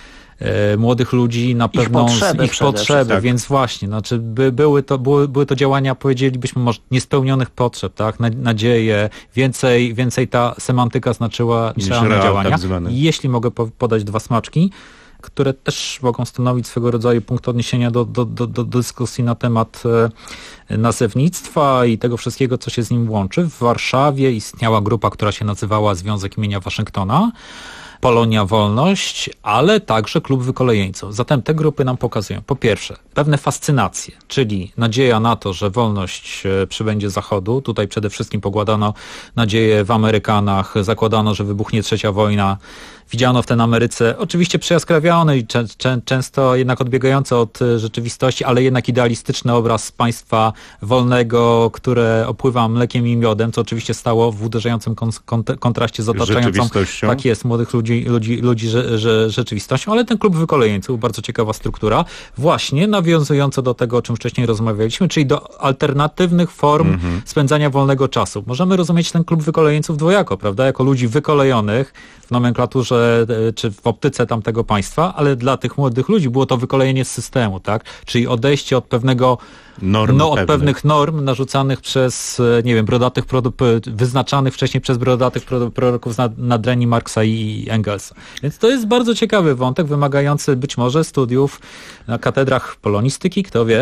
e, młodych ludzi na pewną ich potrzeby, ich potrzeby tak. Więc właśnie, znaczy by, były, to, były, były to działania, powiedzielibyśmy, może niespełnionych potrzeb, tak, nadzieję, więcej, więcej ta semantyka znaczyła niż realne real, działania. Tak Jeśli mogę podać dwa smaczki, które też mogą stanowić swego rodzaju punkt odniesienia do, do, do, do dyskusji na temat e, nazewnictwa i tego wszystkiego, co się z nim łączy. W Warszawie istniała grupa, która się nazywała Związek imienia Waszyngtona, Polonia Wolność, ale także Klub Wykolejeńców. Zatem te grupy nam pokazują, po pierwsze, pewne fascynacje, czyli nadzieja na to, że wolność przybędzie Zachodu. Tutaj przede wszystkim pokładano nadzieję w Amerykanach, zakładano, że wybuchnie trzecia wojna. Widziano w ten Ameryce, oczywiście przejaskrawiony i czę, czę, często jednak odbiegający od rzeczywistości, ale jednak idealistyczny obraz państwa wolnego, które opływa mlekiem i miodem, co oczywiście stało w uderzającym kont- kont- kontraście z otaczającą, tak jest, młodych ludzi, ludzi, ludzi że, że, rzeczywistością, ale ten Klub Wykolejeńców, bardzo ciekawa struktura, właśnie nawiązująca do tego, o czym wcześniej rozmawialiśmy, czyli do alternatywnych form mm-hmm. spędzania wolnego czasu. Możemy rozumieć ten Klub Wykolejeńców dwojako, prawda, jako ludzi wykolejonych w nomenklaturze czy w optyce tamtego państwa, ale dla tych młodych ludzi było to wykolejenie z systemu, tak? Czyli odejście od pewnego norm, no, od pewnych. pewnych norm narzucanych przez, nie wiem, brodatych produ- wyznaczanych wcześniej przez brodatych proroków z nadreni Marksa i Engelsa. Więc to jest bardzo ciekawy wątek, wymagający być może studiów na katedrach polonistyki, kto wie.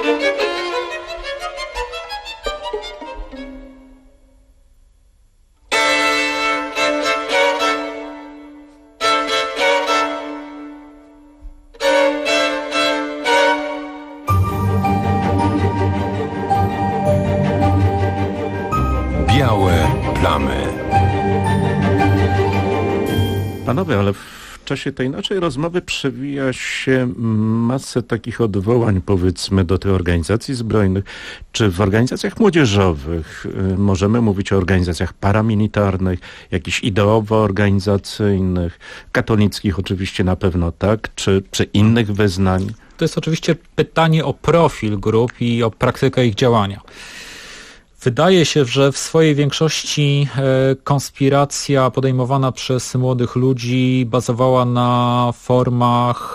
Białe plamy. Panowie, ale w czasie tej naszej rozmowy przewija się masę takich odwołań, powiedzmy, do tych organizacji zbrojnych. Czy w organizacjach młodzieżowych y, możemy mówić o organizacjach paramilitarnych, jakichś ideowo-organizacyjnych, katolickich oczywiście na pewno tak, czy, czy innych wyznań? To jest oczywiście pytanie o profil grup i o praktykę ich działania. Wydaje się, że w swojej większości konspiracja podejmowana przez młodych ludzi bazowała na formach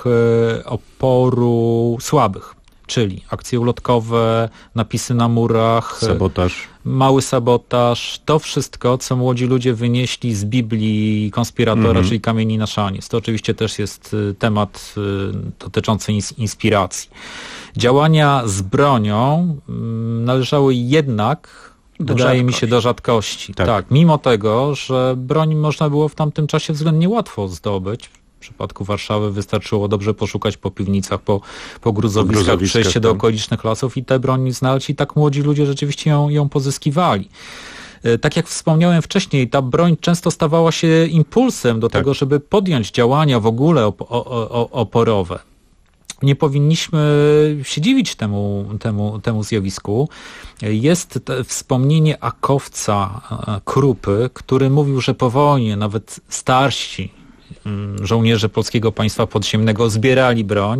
oporu słabych, czyli akcje ulotkowe, napisy na murach, sabotaż. Mały sabotaż, to wszystko, co młodzi ludzie wynieśli z Biblii konspiratora, mhm. czyli Kamieni na szaniec. To oczywiście też jest temat dotyczący inspiracji. Działania z bronią należały jednak, do wydaje rzadkości. mi się, do rzadkości. Tak. tak, mimo tego, że broń można było w tamtym czasie względnie łatwo zdobyć. W przypadku Warszawy wystarczyło dobrze poszukać po piwnicach, po, po gruzowiskach, gruzowiskach przejść się do okolicznych lasów i tę broń znaleźć i tak młodzi ludzie rzeczywiście ją, ją pozyskiwali. Tak jak wspomniałem wcześniej, ta broń często stawała się impulsem do tak. tego, żeby podjąć działania w ogóle op- o- o- oporowe. Nie powinniśmy się dziwić temu, temu, temu zjawisku. Jest wspomnienie akowca Krupy, który mówił, że po wojnie nawet starsi żołnierze Polskiego Państwa Podziemnego zbierali broń,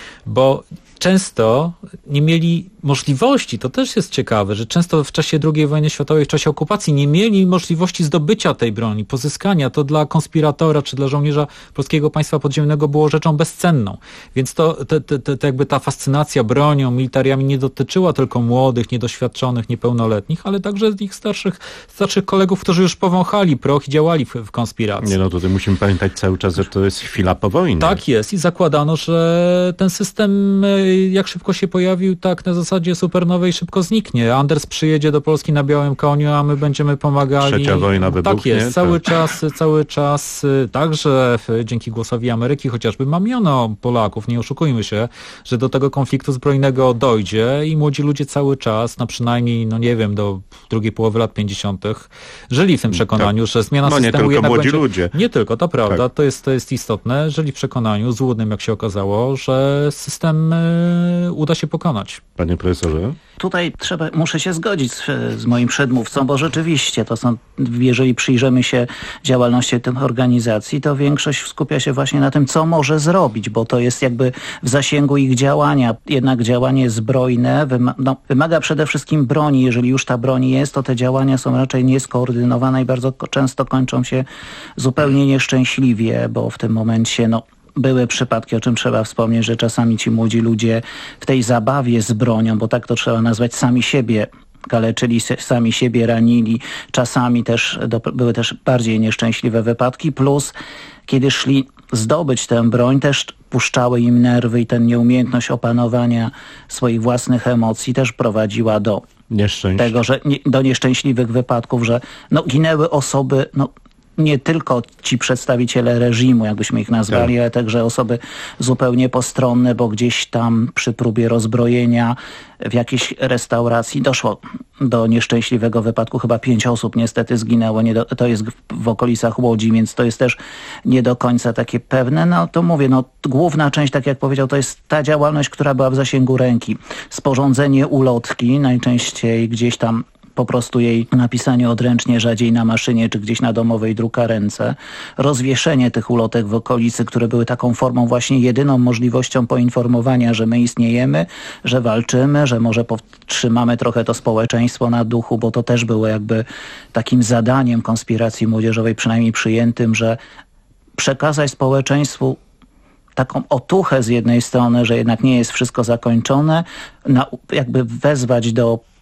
bo często nie mieli możliwości, to też jest ciekawe, że często w czasie drugiej wojny światowej, w czasie okupacji nie mieli możliwości zdobycia tej broni, pozyskania. To dla konspiratora czy dla żołnierza Polskiego Państwa Podziemnego było rzeczą bezcenną. Więc to, to, to, to jakby ta fascynacja bronią, militariami nie dotyczyła tylko młodych, niedoświadczonych, niepełnoletnich, ale także ich starszych, starszych kolegów, którzy już powąchali proch i działali w, w konspiracji. Nie no, tutaj musimy pamiętać cały czas, że to jest chwila po wojnie. Tak jest i zakładano, że ten system jak szybko się pojawił, tak na zasadzie supernowej szybko zniknie. Anders przyjedzie do Polski na białym koniu, a my będziemy pomagali. Trzecia wojna wybuchnie. Tak jest, cały tak. czas, cały czas także dzięki głosowi Ameryki chociażby mamiono Polaków, nie oszukujmy się, że do tego konfliktu zbrojnego dojdzie i młodzi ludzie cały czas, na przynajmniej, no nie wiem, do drugiej połowy lat pięćdziesiątych żyli w tym przekonaniu, tak. że zmiana no, systemu nie jednak młodzi będzie... ludzie. Nie tylko, to prawda, tak. to, jest, to jest istotne, żyli w przekonaniu, złudnym jak się okazało, że system y, uda się pokonać. Panie profesorze? Tutaj trzeba, muszę się zgodzić z, z moim przedmówcą, bo rzeczywiście to są, jeżeli przyjrzymy się działalności tych organizacji, to większość skupia się właśnie na tym, co może zrobić, bo to jest jakby w zasięgu ich działania. Jednak działanie zbrojne wyma- no, wymaga przede wszystkim broni. Jeżeli już ta broń jest, to te działania są raczej nieskoordynowane i bardzo często kończą się zupełnie nieszczęśliwie, bo w tym momencie no były przypadki, o czym trzeba wspomnieć, że czasami ci młodzi ludzie w tej zabawie z bronią, bo tak to trzeba nazwać, sami siebie kaleczyli, sami siebie ranili. Czasami też do, były też bardziej nieszczęśliwe wypadki, plus kiedy szli zdobyć tę broń, też puszczały im nerwy i ten nieumiejętność opanowania swoich własnych emocji też prowadziła do Nieszczęść. tego, że nie, do nieszczęśliwych wypadków, że no, ginęły osoby, no nie tylko ci przedstawiciele reżimu, jakbyśmy ich nazwali, tak. ale także osoby zupełnie postronne, bo gdzieś tam przy próbie rozbrojenia w jakiejś restauracji doszło do nieszczęśliwego wypadku. Chyba pięć osób niestety zginęło. Nie do, to jest w okolicach Łodzi, więc to jest też nie do końca takie pewne. No to mówię, no główna część, tak jak powiedział, to jest ta działalność, która była w zasięgu ręki. Sporządzenie ulotki, najczęściej gdzieś tam po prostu jej napisanie odręcznie, rzadziej na maszynie czy gdzieś na domowej drukarence, rozwieszenie tych ulotek w okolicy, które były taką formą właśnie jedyną możliwością poinformowania, że my istniejemy, że walczymy, że może podtrzymamy trochę to społeczeństwo na duchu, bo to też było jakby takim zadaniem konspiracji młodzieżowej, przynajmniej przyjętym, że przekazać społeczeństwu taką otuchę z jednej strony, że jednak nie jest wszystko zakończone, na, jakby wezwać do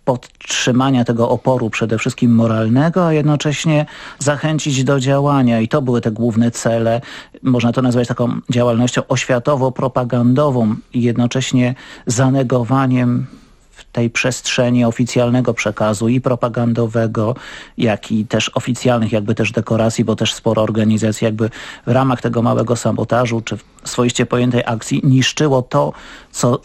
podtrzymania tego oporu przede wszystkim moralnego, a jednocześnie zachęcić do działania. I to były te główne cele. Można to nazwać taką działalnością oświatowo-propagandową i jednocześnie zanegowaniem w tej przestrzeni oficjalnego przekazu i propagandowego, jak i też oficjalnych jakby też dekoracji, bo też sporo organizacji jakby w ramach tego małego sabotażu czy swoiście pojętej akcji niszczyło to, co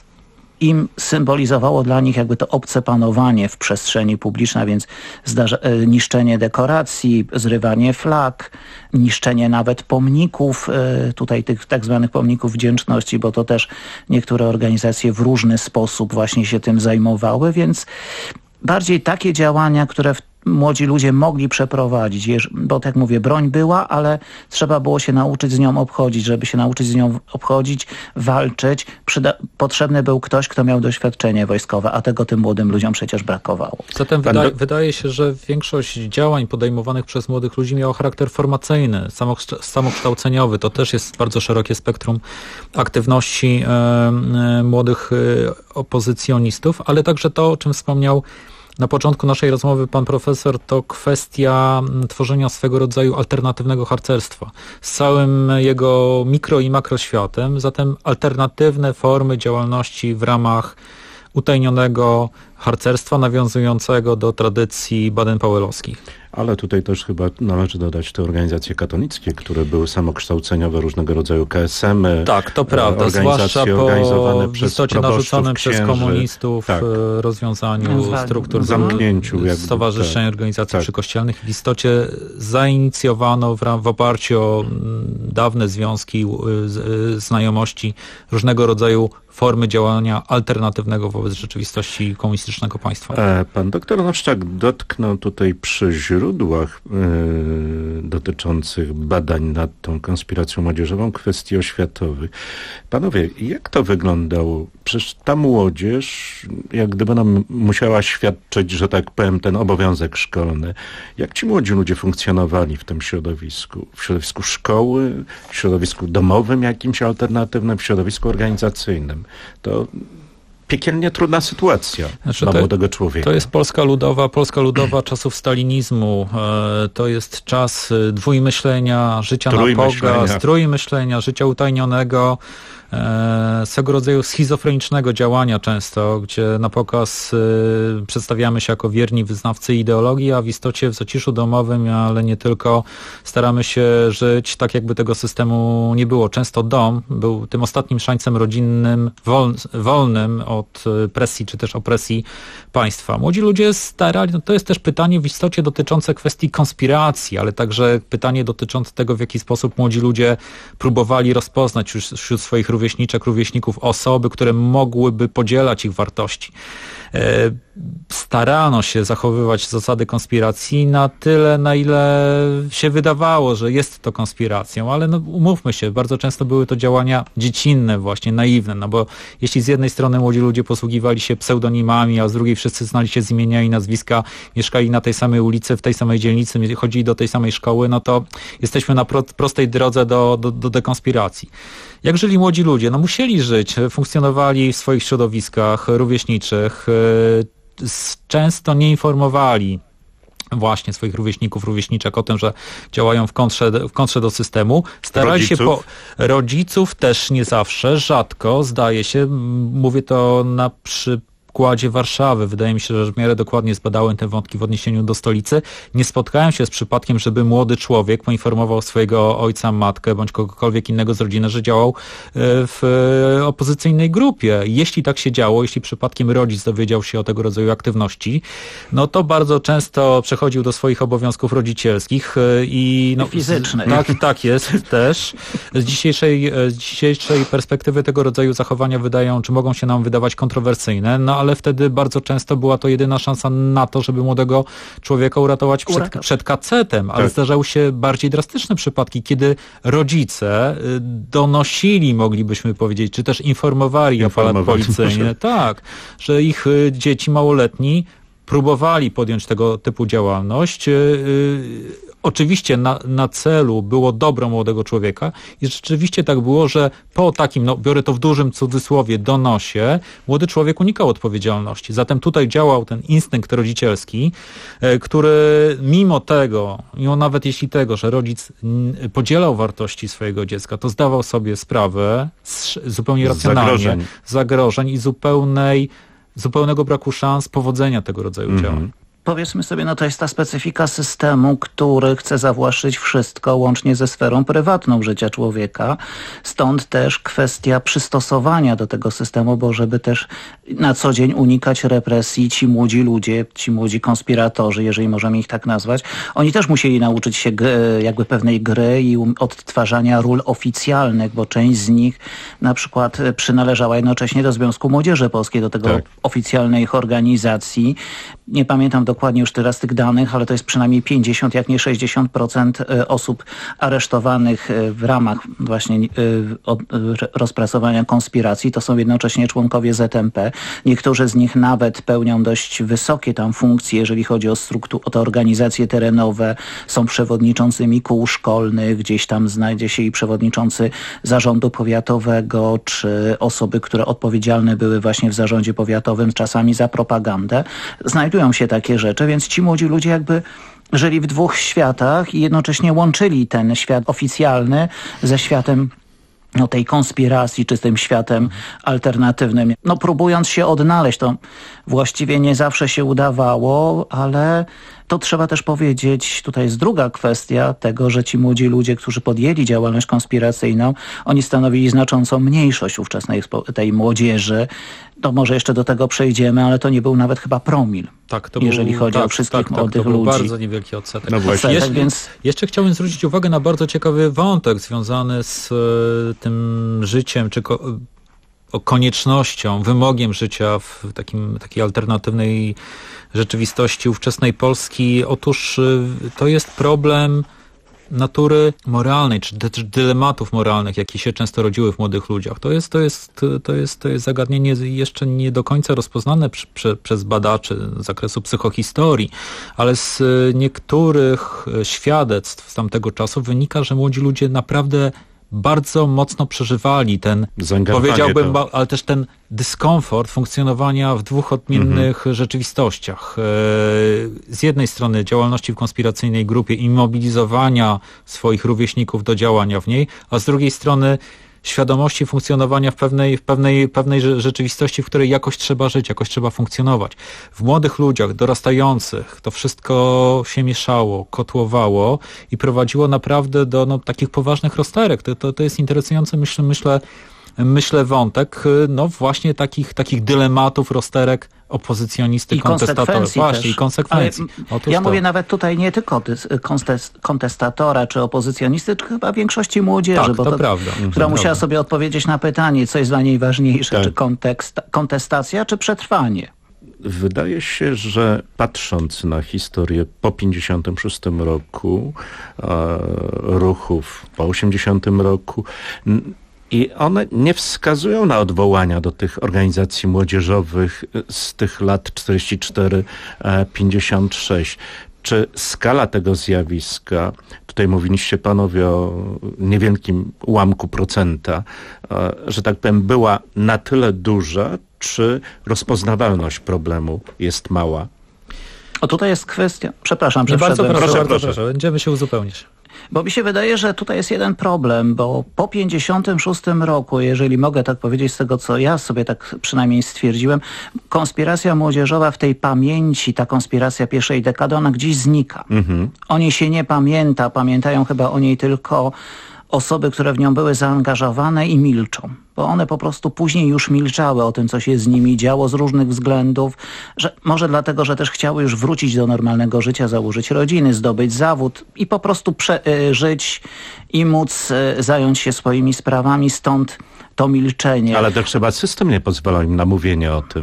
im symbolizowało dla nich jakby to obce panowanie w przestrzeni publicznej, więc zdarza, niszczenie dekoracji, zrywanie flag, niszczenie nawet pomników, tutaj tych tak zwanych pomników wdzięczności, bo to też niektóre organizacje w różny sposób właśnie się tym zajmowały, więc bardziej takie działania, które w młodzi ludzie mogli przeprowadzić, bo tak mówię, broń była, ale trzeba było się nauczyć z nią obchodzić. Żeby się nauczyć z nią obchodzić, walczyć, przyda- potrzebny był ktoś, kto miał doświadczenie wojskowe, a tego tym młodym ludziom przecież brakowało. Zatem wydaje, wydaje się, że większość działań podejmowanych przez młodych ludzi miała charakter formacyjny, samokształceniowy. To też jest bardzo szerokie spektrum aktywności e, e, młodych e, opozycjonistów, ale także to, o czym wspomniał na początku naszej rozmowy pan profesor, to kwestia tworzenia swego rodzaju alternatywnego harcerstwa z całym jego mikro i makroświatem, zatem alternatywne formy działalności w ramach utajnionego harcerstwa nawiązującego do tradycji baden-powellowskich. Ale tutaj też chyba należy dodać te organizacje katolickie, które były samokształceniowe, różnego rodzaju K S M-y. Tak, to prawda, zwłaszcza po w istocie narzuconym przez komunistów tak. rozwiązaniu struktur zamknięciu jakby, stowarzyszeń, tak. organizacji tak. przykościelnych. W istocie zainicjowano w, w oparciu o dawne związki, znajomości, różnego rodzaju formy działania alternatywnego wobec rzeczywistości komunistycznego państwa. E, pan doktor Noszczak dotknął tutaj przy źródłach y, dotyczących badań nad tą konspiracją młodzieżową kwestii oświatowych. Panowie, jak to wyglądało? Przecież ta młodzież, jak gdyby nam musiała świadczyć, że tak powiem, ten obowiązek szkolny. Jak ci młodzi ludzie funkcjonowali w tym środowisku? W środowisku szkoły, w środowisku domowym jakimś alternatywnym, w środowisku organizacyjnym? To piekielnie trudna sytuacja znaczy, dla to, młodego człowieka. To jest Polska Ludowa, Polska Ludowa czasów stalinizmu. E, to jest czas dwójmyślenia, życia na pogaz, trójmyślenia, życia utajnionego, e, swego rodzaju schizofrenicznego działania często, gdzie na pokaz e, przedstawiamy się jako wierni wyznawcy ideologii, a w istocie w zaciszu domowym, ale nie tylko, staramy się żyć tak, jakby tego systemu nie było. Często dom był tym ostatnim szańcem rodzinnym, wol, wolnym od presji czy też opresji państwa. Młodzi ludzie starali, no to jest też pytanie w istocie dotyczące kwestii konspiracji, ale także pytanie dotyczące tego, w jaki sposób młodzi ludzie próbowali rozpoznać już wśród swoich rówieśniczek, rówieśników osoby, które mogłyby podzielać ich wartości. Starano się zachowywać zasady konspiracji na tyle, na ile się wydawało, że jest to konspiracją, ale no, umówmy się, bardzo często były to działania dziecinne właśnie, naiwne, no bo jeśli z jednej strony młodzi ludzie posługiwali się pseudonimami, a z drugiej wszyscy znali się z imienia i nazwiska, mieszkali na tej samej ulicy, w tej samej dzielnicy, chodzili do tej samej szkoły, no to jesteśmy na pro, prostej drodze do, do, do dekonspiracji. Jak żyli młodzi ludzie? No musieli żyć, funkcjonowali w swoich środowiskach rówieśniczych, często nie informowali właśnie swoich rówieśników, rówieśniczek o tym, że działają w kontrze, w kontrze do systemu. Starali rodziców. się po... Rodziców też nie zawsze, rzadko, zdaje się. Mówię to na przy przykładzie Warszawy. Wydaje mi się, że w miarę dokładnie zbadałem te wątki w odniesieniu do stolicy. Nie spotkałem się z przypadkiem, żeby młody człowiek poinformował swojego ojca, matkę bądź kogokolwiek innego z rodziny, że działał w opozycyjnej grupie. Jeśli tak się działo, jeśli przypadkiem rodzic dowiedział się o tego rodzaju aktywności, no to bardzo często przechodził do swoich obowiązków rodzicielskich i no, fizycznych. Tak, tak jest też. Z dzisiejszej, z dzisiejszej perspektywy tego rodzaju zachowania wydają, czy mogą się nam wydawać kontrowersyjne, no ale wtedy bardzo często była to jedyna szansa na to, żeby młodego człowieka uratować przed, przed kacetem, ale tak. Zdarzały się bardziej drastyczne przypadki, kiedy rodzice donosili, moglibyśmy powiedzieć, czy też informowali aparat policyjny, tak, że ich dzieci małoletni próbowali podjąć tego typu działalność, oczywiście na, na celu było dobro młodego człowieka i rzeczywiście tak było, że po takim, no biorę to w dużym cudzysłowie, donosie, młody człowiek unikał odpowiedzialności. Zatem tutaj działał ten instynkt rodzicielski, który mimo tego, mimo nawet jeśli tego, że rodzic podzielał wartości swojego dziecka, to zdawał sobie sprawę z, zupełnie racjonalnie zagrożeń, zagrożeń i zupełnej, zupełnego braku szans powodzenia tego rodzaju mm-hmm. działań. Powiedzmy sobie, no to jest ta specyfika systemu, który chce zawłaszczyć wszystko, łącznie ze sferą prywatną życia człowieka. Stąd też kwestia przystosowania do tego systemu, bo żeby też na co dzień unikać represji, ci młodzi ludzie, ci młodzi konspiratorzy, jeżeli możemy ich tak nazwać, oni też musieli nauczyć się jakby pewnej gry i odtwarzania ról oficjalnych, bo część z nich na przykład przynależała jednocześnie do Związku Młodzieży Polskiej, do tego tak. oficjalnej ich organizacji. Nie pamiętam dokładnie już teraz tych danych, ale to jest przynajmniej pięćdziesiąt, jak nie sześćdziesiąt procent osób aresztowanych w ramach właśnie rozpracowania konspiracji. To są jednocześnie członkowie Z M P. Niektórzy z nich nawet pełnią dość wysokie tam funkcje, jeżeli chodzi o, struktu- o te organizacje terenowe. Są przewodniczącymi kół szkolnych, gdzieś tam znajdzie się i przewodniczący zarządu powiatowego, czy osoby, które odpowiedzialne były właśnie w zarządzie powiatowym czasami za propagandę. Znajdują się takie rzeczy, więc ci młodzi ludzie jakby żyli w dwóch światach i jednocześnie łączyli ten świat oficjalny ze światem no, tej konspiracji, czy z tym światem alternatywnym. No próbując się odnaleźć, to właściwie nie zawsze się udawało, ale to trzeba też powiedzieć, tutaj jest druga kwestia tego, że ci młodzi ludzie, którzy podjęli działalność konspiracyjną, oni stanowili znaczącą mniejszość ówczesnej tej młodzieży. To może jeszcze do tego przejdziemy, ale to nie był nawet chyba promil, tak, to jeżeli był, chodzi tak, o wszystkich tak, młodych tak, to ludzi. Był bardzo niewielki odsetek. No właśnie. Jeszcze, więc... jeszcze chciałbym zwrócić uwagę na bardzo ciekawy wątek związany z e, tym życiem, czy ko- o koniecznością, wymogiem życia w takim, takiej alternatywnej rzeczywistości ówczesnej Polski. Otóż to jest problem natury moralnej, czy dy- dylematów moralnych, jakie się często rodziły w młodych ludziach. To jest, to jest, to jest, to jest zagadnienie jeszcze nie do końca rozpoznane przy, przy, przez badaczy z zakresu psychohistorii, ale z niektórych świadectw z tamtego czasu wynika, że młodzi ludzie naprawdę bardzo mocno przeżywali ten, powiedziałbym, to... ale też ten dyskomfort funkcjonowania w dwóch odmiennych mhm. rzeczywistościach. Z jednej strony działalności w konspiracyjnej grupie i mobilizowania swoich rówieśników do działania w niej, a z drugiej strony świadomości funkcjonowania w pewnej, w pewnej, pewnej rzeczywistości, w której jakoś trzeba żyć, jakoś trzeba funkcjonować. W młodych ludziach, dorastających, to wszystko się mieszało, kotłowało i prowadziło naprawdę do no, takich poważnych rozterek. To, to, to jest interesujący, myślę, myślę, myślę wątek, no właśnie takich, takich dylematów, rozterek opozycjonisty, I kontestatorów. Właśnie, i konsekwencji. Otóż ja to... mówię nawet tutaj nie tylko kontestatora czy opozycjonisty, czy chyba większości młodzieży, tak, bo to to, prawda. która mhm, musiała prawda. sobie odpowiedzieć na pytanie, co jest dla niej ważniejsze, tak. czy kontekst, kontestacja, czy przetrwanie. Wydaje się, że patrząc na historię po pięćdziesiątym szóstym roku, e, ruchów po osiemdziesiątym roku, n- i one nie wskazują na odwołania do tych organizacji młodzieżowych z tych lat czterdzieści cztery pięćdziesiąt sześć. Czy skala tego zjawiska, tutaj mówiliście panowie o niewielkim ułamku procenta, że tak powiem, była na tyle duża, czy rozpoznawalność problemu jest mała? O tutaj jest kwestia... Przepraszam, że bardzo proszę, proszę, bardzo proszę. proszę. Będziemy się uzupełniać. Bo mi się wydaje, że tutaj jest jeden problem, bo po pięćdziesiątym szóstym roku, jeżeli mogę tak powiedzieć z tego, co ja sobie tak przynajmniej stwierdziłem, konspiracja młodzieżowa w tej pamięci, ta konspiracja pierwszej dekady, ona gdzieś znika. Mhm. O niej się nie pamięta, pamiętają chyba o niej tylko osoby, które w nią były zaangażowane i milczą. Bo one po prostu później już milczały o tym, co się z nimi działo z różnych względów. Że może dlatego, że też chciały już wrócić do normalnego życia, założyć rodziny, zdobyć zawód i po prostu prze- żyć i móc zająć się swoimi sprawami. Stąd to milczenie. Ale to chyba system nie pozwala im na mówienie o tym. No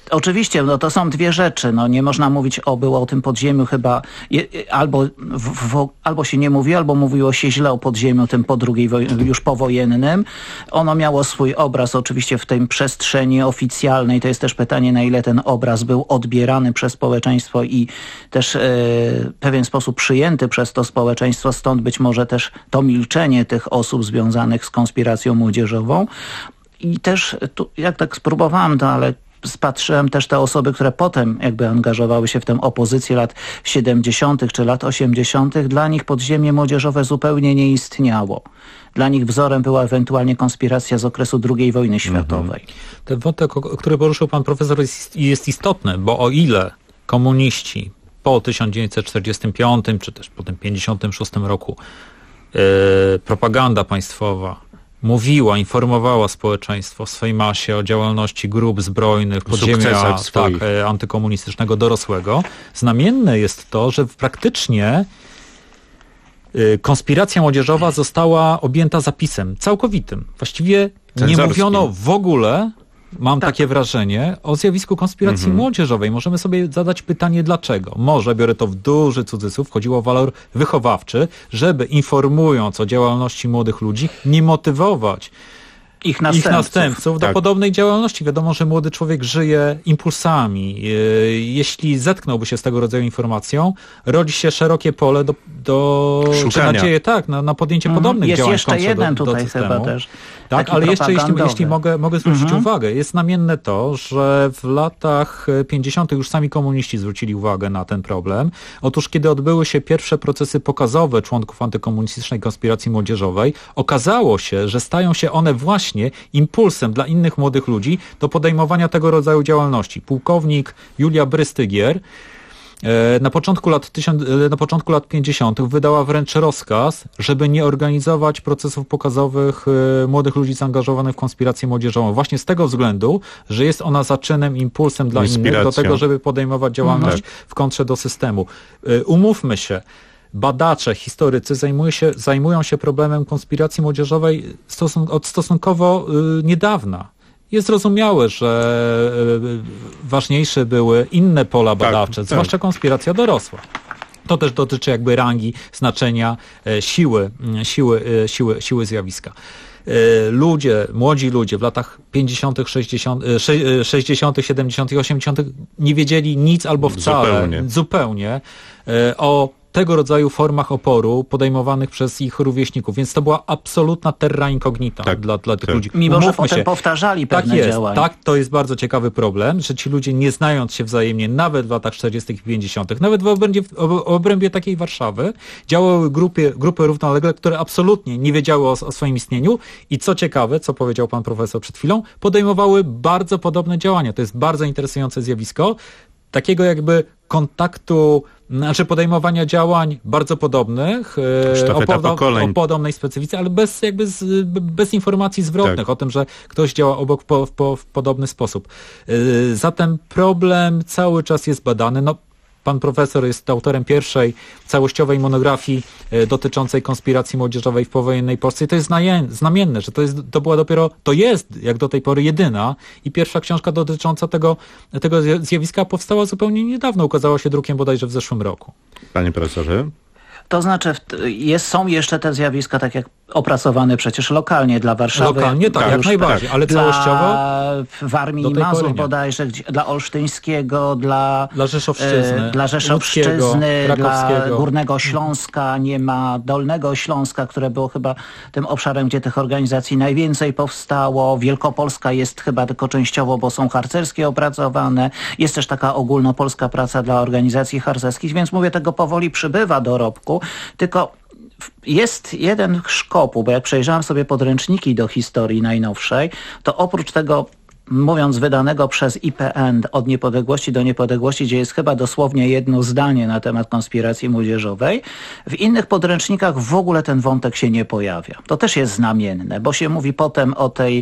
Oczywiście, no to są dwie rzeczy. No nie można mówić o było o tym podziemiu chyba je, albo, w, w, albo się nie mówi, albo mówiło się źle o podziemiu tym po drugiej wojnie, już powojennym. Ono miało swój obraz oczywiście w tej przestrzeni oficjalnej. To jest też pytanie, na ile ten obraz był odbierany przez społeczeństwo i też e, w pewien sposób przyjęty przez to społeczeństwo. Stąd być może też to milczenie tych osób związanych z konspiracją młodzieżową. I też tu, jak tak spróbowałam to, ale spatrzyłem też te osoby, które potem jakby angażowały się w tę opozycję lat siedemdziesiątych czy lat osiemdziesiątych. Dla nich podziemie młodzieżowe zupełnie nie istniało. Dla nich wzorem była ewentualnie konspiracja z okresu drugiej wojny światowej. Mhm. Ten wątek, który poruszył pan profesor, jest, jest istotny, bo o ile komuniści po tysiąc dziewięćset czterdziestym piątym czy też po tym pięćdziesiątym szóstym roku yy, propaganda państwowa mówiła, informowała społeczeństwo w swojej masie o działalności grup zbrojnych, podziemia tak, antykomunistycznego dorosłego. Znamienne jest to, że praktycznie y, konspiracja młodzieżowa została objęta zapisem całkowitym. Właściwie Cenzorskim. Nie mówiono w ogóle, mam tak. takie wrażenie, o zjawisku konspiracji mhm. młodzieżowej. Możemy sobie zadać pytanie, dlaczego. Może, biorę to w duży cudzysłów, chodziło o walor wychowawczy, żeby informując o działalności młodych ludzi, nie motywować ich następców, ich następców do tak. podobnej działalności. Wiadomo, że młody człowiek żyje impulsami. Jeśli zetknąłby się z tego rodzaju informacją, rodzi się szerokie pole do, do czy nadzieję, tak, na, na podjęcie mm. podobnych jest działań. Jest jeszcze jeden do, tutaj do systemu. chyba też. Tak, ale jeszcze jeśli, jeśli mogę, mogę zwrócić mhm. uwagę, jest znamienne to, że w latach pięćdziesiątych już sami komuniści zwrócili uwagę na ten problem. Otóż kiedy odbyły się pierwsze procesy pokazowe członków antykomunistycznej konspiracji młodzieżowej, okazało się, że stają się one właśnie impulsem dla innych młodych ludzi do podejmowania tego rodzaju działalności. Pułkownik Julia Brystygier Na początku lat, na początku lat pięćdziesiątych wydała wręcz rozkaz, żeby nie organizować procesów pokazowych młodych ludzi zaangażowanych w konspirację młodzieżową. Właśnie z tego względu, że jest ona zaczynem, impulsem dla innych do tego, żeby podejmować działalność tak. w kontrze do systemu. Umówmy się, badacze, historycy zajmują się, zajmują się problemem konspiracji młodzieżowej stosun- od stosunkowo y, niedawna. Jest zrozumiałe, że y, ważniejsze były inne pola badawcze, tak, zwłaszcza tak. konspiracja dorosła. To też dotyczy jakby rangi, znaczenia, e, siły, siły, e, siły, siły zjawiska. E, ludzie, młodzi ludzie w latach pięćdziesiątych, sześćdziesiątych, siedemdziesiątych, osiemdziesiątych nie wiedzieli nic albo wcale, zupełnie, zupełnie e, o tego rodzaju formach oporu podejmowanych przez ich rówieśników, więc to była absolutna terra incognita tak, dla, dla tych tak. ludzi. Mimo, Umówmy że potem się. powtarzali pewne tak jest, działania. Tak, to jest bardzo ciekawy problem, że ci ludzie, nie znając się wzajemnie, nawet w latach czterdziestych i pięćdziesiątych, nawet w obrębie, w obrębie takiej Warszawy, działały grupy, grupy równolegle, które absolutnie nie wiedziały o, o swoim istnieniu i co ciekawe, co powiedział pan profesor przed chwilą, podejmowały bardzo podobne działania. To jest bardzo interesujące zjawisko, takiego jakby kontaktu, znaczy podejmowania działań bardzo podobnych, o, podo- o podobnej specyfice, ale bez jakby z, bez informacji zwrotnych tak. o tym, że ktoś działa obok po, po, w podobny sposób. Zatem problem cały czas jest badany. No, pan profesor jest autorem pierwszej całościowej monografii dotyczącej konspiracji młodzieżowej w powojennej Polsce i to jest znamienne, że to, jest, to była dopiero, to jest jak do tej pory jedyna i pierwsza książka dotycząca tego, tego zjawiska powstała zupełnie niedawno, ukazała się drukiem bodajże w zeszłym roku. Panie profesorze? To znaczy, jest, są jeszcze te zjawiska, tak jak opracowane przecież lokalnie dla Warszawy. Lokalnie, tak, jak najbardziej, ale dla całościowo? Warmii i Mazur bodajże, gdzie, dla Olsztyńskiego, dla, dla Rzeszowszczyzny, e, dla Rzeszowszczyzny, dla Górnego Śląska, nie ma Dolnego Śląska, które było chyba tym obszarem, gdzie tych organizacji najwięcej powstało. Wielkopolska jest chyba tylko częściowo, bo są harcerskie opracowane. Jest też taka ogólnopolska praca dla organizacji harcerskich, więc mówię, tego powoli przybywa dorobku. Tylko jest jeden szkopuł, bo jak przejrzałem sobie podręczniki do historii najnowszej, to oprócz tego, mówiąc wydanego przez I P N od niepodległości do niepodległości, gdzie jest chyba dosłownie jedno zdanie na temat konspiracji młodzieżowej, w innych podręcznikach w ogóle ten wątek się nie pojawia. To też jest znamienne, bo się mówi potem o tej,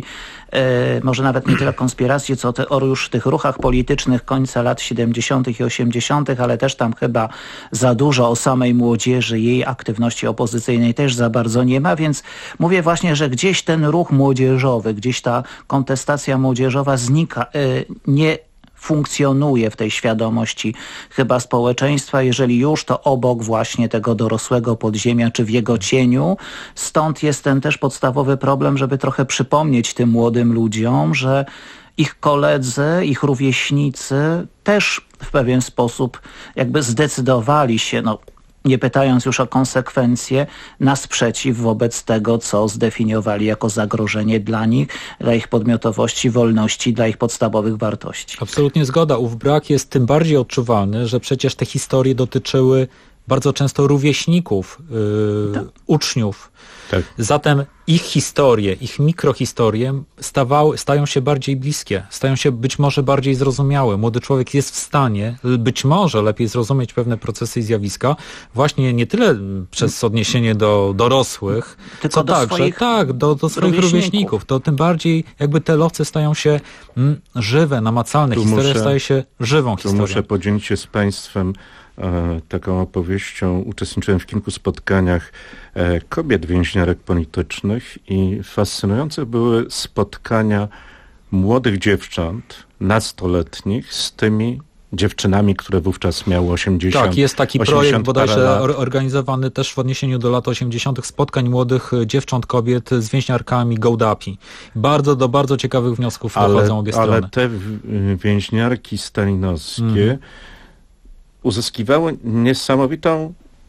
e, może nawet nie tyle konspiracji, co te, o już tych ruchach politycznych końca lat siedemdziesiątych i osiemdziesiątych, ale też tam chyba za dużo o samej młodzieży, jej aktywności opozycyjnej też za bardzo nie ma, więc mówię właśnie, że gdzieś ten ruch młodzieżowy, gdzieś ta kontestacja młodzieżowa znika, nie funkcjonuje w tej świadomości chyba społeczeństwa, jeżeli już to obok właśnie tego dorosłego podziemia, czy w jego cieniu. Stąd jest ten też podstawowy problem, żeby trochę przypomnieć tym młodym ludziom, że ich koledzy, ich rówieśnicy też w pewien sposób jakby zdecydowali się, no nie pytając już o konsekwencje, na sprzeciw wobec tego, co zdefiniowali jako zagrożenie dla nich, dla ich podmiotowości, wolności, dla ich podstawowych wartości. Absolutnie zgoda. Ów brak jest tym bardziej odczuwalny, że przecież te historie dotyczyły bardzo często rówieśników, yy, tak. uczniów. Tak. Zatem ich historie, ich mikrohistorie stawały, stają się bardziej bliskie, stają się być może bardziej zrozumiałe. Młody człowiek jest w stanie być może lepiej zrozumieć pewne procesy i zjawiska, właśnie nie tyle przez odniesienie do dorosłych, tylko co do także swoich tak, do, do swoich rówieśników. rówieśników. To tym bardziej jakby te losy stają się mm, żywe, namacalne. Tu Historia muszę, staje się żywą historią. Muszę podzielić się z Państwem e, taką opowieścią. Uczestniczyłem w kilku spotkaniach e, kobiet więźniarek politycznych i fascynujące były spotkania młodych dziewcząt, nastoletnich, z tymi dziewczynami, które wówczas miały osiemdziesiąt Tak, jest taki projekt bodajże organizowany też w odniesieniu do lat osiemdziesiątych spotkań młodych dziewcząt, kobiet z więźniarkami Gołdapi. Bardzo do bardzo ciekawych wniosków ale, dochodzą obie strony. Ale te więźniarki stalinowskie mm. uzyskiwały niesamowitą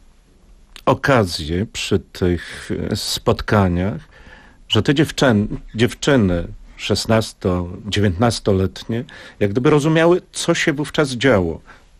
okazję przy tych spotkaniach, że te dziewczyn, dziewczyny szesnasto dziewiętnastoletnie, jak gdyby rozumiały, co się wówczas działo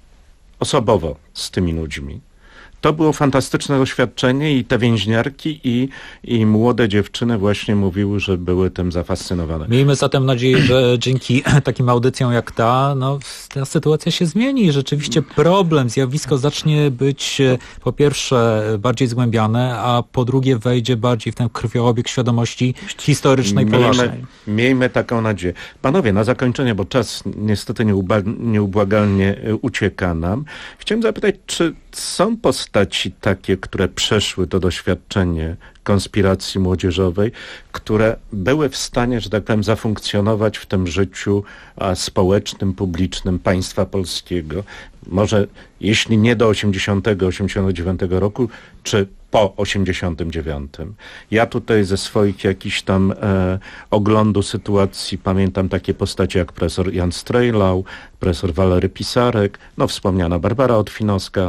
osobowo z tymi ludźmi. To było fantastyczne doświadczenie i te więźniarki i, i młode dziewczyny właśnie mówiły, że były tym zafascynowane. Miejmy zatem nadzieję, że dzięki takim audycjom jak ta, no, ta sytuacja się zmieni i rzeczywiście problem, zjawisko zacznie być po pierwsze bardziej zgłębiane, a po drugie wejdzie bardziej w ten krwiobieg świadomości historycznej polskiej. Miejmy taką nadzieję. Panowie, na zakończenie, bo czas niestety nieuba- nieubłagalnie ucieka nam. Chciałem zapytać, czy są postaci takie, które przeszły to doświadczenie konspiracji młodzieżowej, które były w stanie, że tak powiem, zafunkcjonować w tym życiu a, społecznym, publicznym państwa polskiego. Może jeśli nie do osiemdziesiątego, osiemdziesiątego dziewiątego roku, czy po osiemdziesiątym dziewiątym. Ja tutaj ze swoich jakichś tam e, oglądu sytuacji pamiętam takie postacie jak profesor Jan Strejlau, profesor Walery Pisarek, no wspomniana Barbara Otwinowska.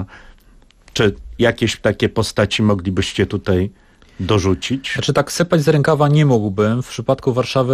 Czy jakieś takie postaci moglibyście tutaj dorzucić? Znaczy tak sypać z rękawa nie mógłbym. W przypadku Warszawy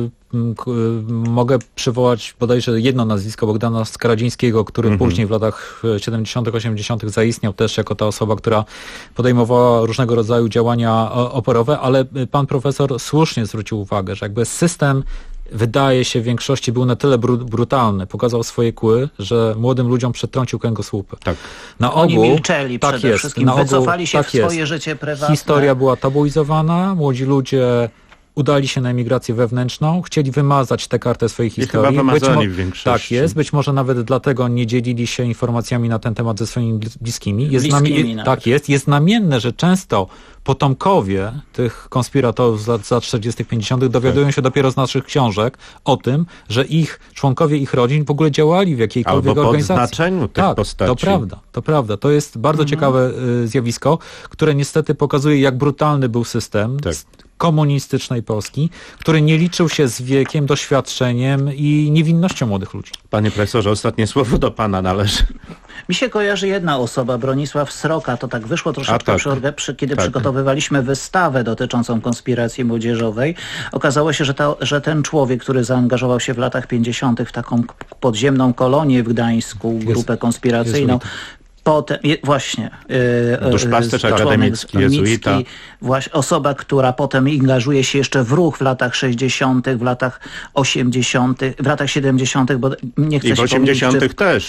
m, k, mogę przywołać bodajże jedno nazwisko, Bogdana Skaradzińskiego, który mm-hmm. później w latach siedemdziesiątych, osiemdziesiątych zaistniał też jako ta osoba, która podejmowała różnego rodzaju działania oporowe, ale pan profesor słusznie zwrócił uwagę, że jakby system wydaje się w większości był na tyle bru- brutalny, pokazał swoje kły, że młodym ludziom przetrącił kręgosłupy. Tak. Na Oni ogół, milczeli tak przede jest, wszystkim, na ogół, wycofali się tak w swoje jest. życie prywatne. Historia była tabuizowana, młodzi ludzie udali się na emigrację wewnętrzną, chcieli wymazać tę kartę swojej historii. I chyba wymazali być mo- w większości. Tak jest, być może nawet dlatego nie dzielili się informacjami na ten temat ze swoimi bliskimi. Jest bliskimi nami- tak jest, jest namienne, że często potomkowie tych konspiratorów z lat, z lat czterdziestych, pięćdziesiątych dowiadują się dopiero z naszych książek o tym, że ich członkowie ich rodzin w ogóle działali w jakiejkolwiek Albo po organizacji. odznaczeniu tych tak, postaci. to prawda, to prawda. To jest bardzo mhm. ciekawe y, zjawisko, które niestety pokazuje, jak brutalny był system tak. komunistycznej Polski, który nie liczył się z wiekiem, doświadczeniem i niewinnością młodych ludzi. Panie profesorze, ostatnie słowo do pana należy. Mi się kojarzy jedna osoba, Bronisław Sroka. To tak wyszło troszeczkę, tak. przy orga- przy, kiedy tak. przygotowywaliśmy wystawę dotyczącą konspiracji młodzieżowej. Okazało się, że, ta, że ten człowiek, który zaangażował się w latach pięćdziesiątych w taką podziemną kolonię w Gdańsku, grupę jest, konspiracyjną, jest Potem, je, właśnie. Yy, Duszpasterz akademicki, jezuita. Właśnie, osoba, która potem angażuje się jeszcze w ruch w latach sześćdziesiątych, w latach osiemdziesiątych, w latach siedemdziesiątych, bo nie chcę I w się osiemdziesiątych pomylić, czy... też.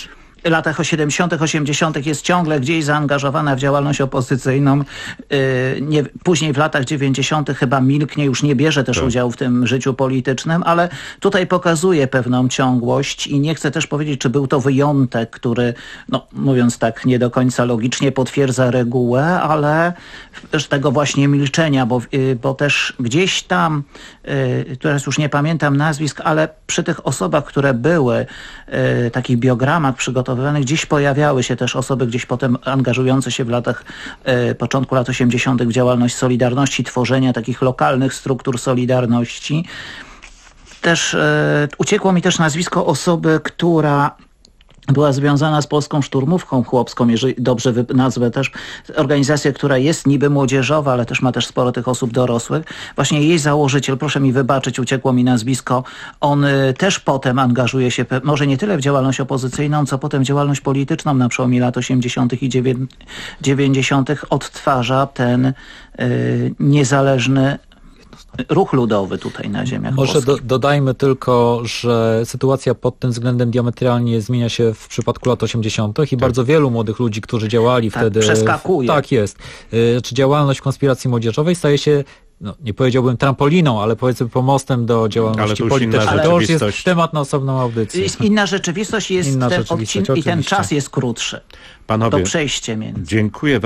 latach siedemdziesiątych, osiemdziesiątych jest ciągle gdzieś zaangażowana w działalność opozycyjną. Nie, później w latach dziewięćdziesiątych chyba milknie, już nie bierze też tak. udziału w tym życiu politycznym, ale tutaj pokazuje pewną ciągłość i nie chcę też powiedzieć, czy był to wyjątek, który, no mówiąc tak nie do końca logicznie, potwierdza regułę, ale też tego właśnie milczenia, bo, bo też gdzieś tam, teraz już nie pamiętam nazwisk, ale przy tych osobach, które były, takich biogramach przygotowywanych, gdzieś pojawiały się też osoby gdzieś potem angażujące się w latach, początku lat osiemdziesiątych w działalność Solidarności, tworzenia takich lokalnych struktur Solidarności. Też e, uciekło mi też nazwisko osoby, która była związana z Polską Szturmówką Chłopską, jeżeli dobrze nazwę też, organizacja, która jest niby młodzieżowa, ale też ma też sporo tych osób dorosłych. Właśnie jej założyciel, proszę mi wybaczyć, uciekło mi nazwisko, on y, też potem angażuje się, może nie tyle w działalność opozycyjną, co potem w działalność polityczną na przełomie lat osiemdziesiątych i dziewięćdziesiątych odtwarza ten y, niezależny ruch ludowy tutaj na ziemiach Może do, dodajmy tylko, że sytuacja pod tym względem diametralnie zmienia się w przypadku lat osiemdziesiątych i tak. bardzo wielu młodych ludzi, którzy działali tak, wtedy... przeskakuje. Tak jest. Czy działalność konspiracji młodzieżowej staje się, no, nie powiedziałbym trampoliną, ale powiedzmy pomostem do działalności politycznej. To już jest temat na osobną audycję. Jest inna rzeczywistość, jest inna ten rzeczywistość, odcin- i ten czas jest krótszy. Panowie, to przejście między. Dziękuję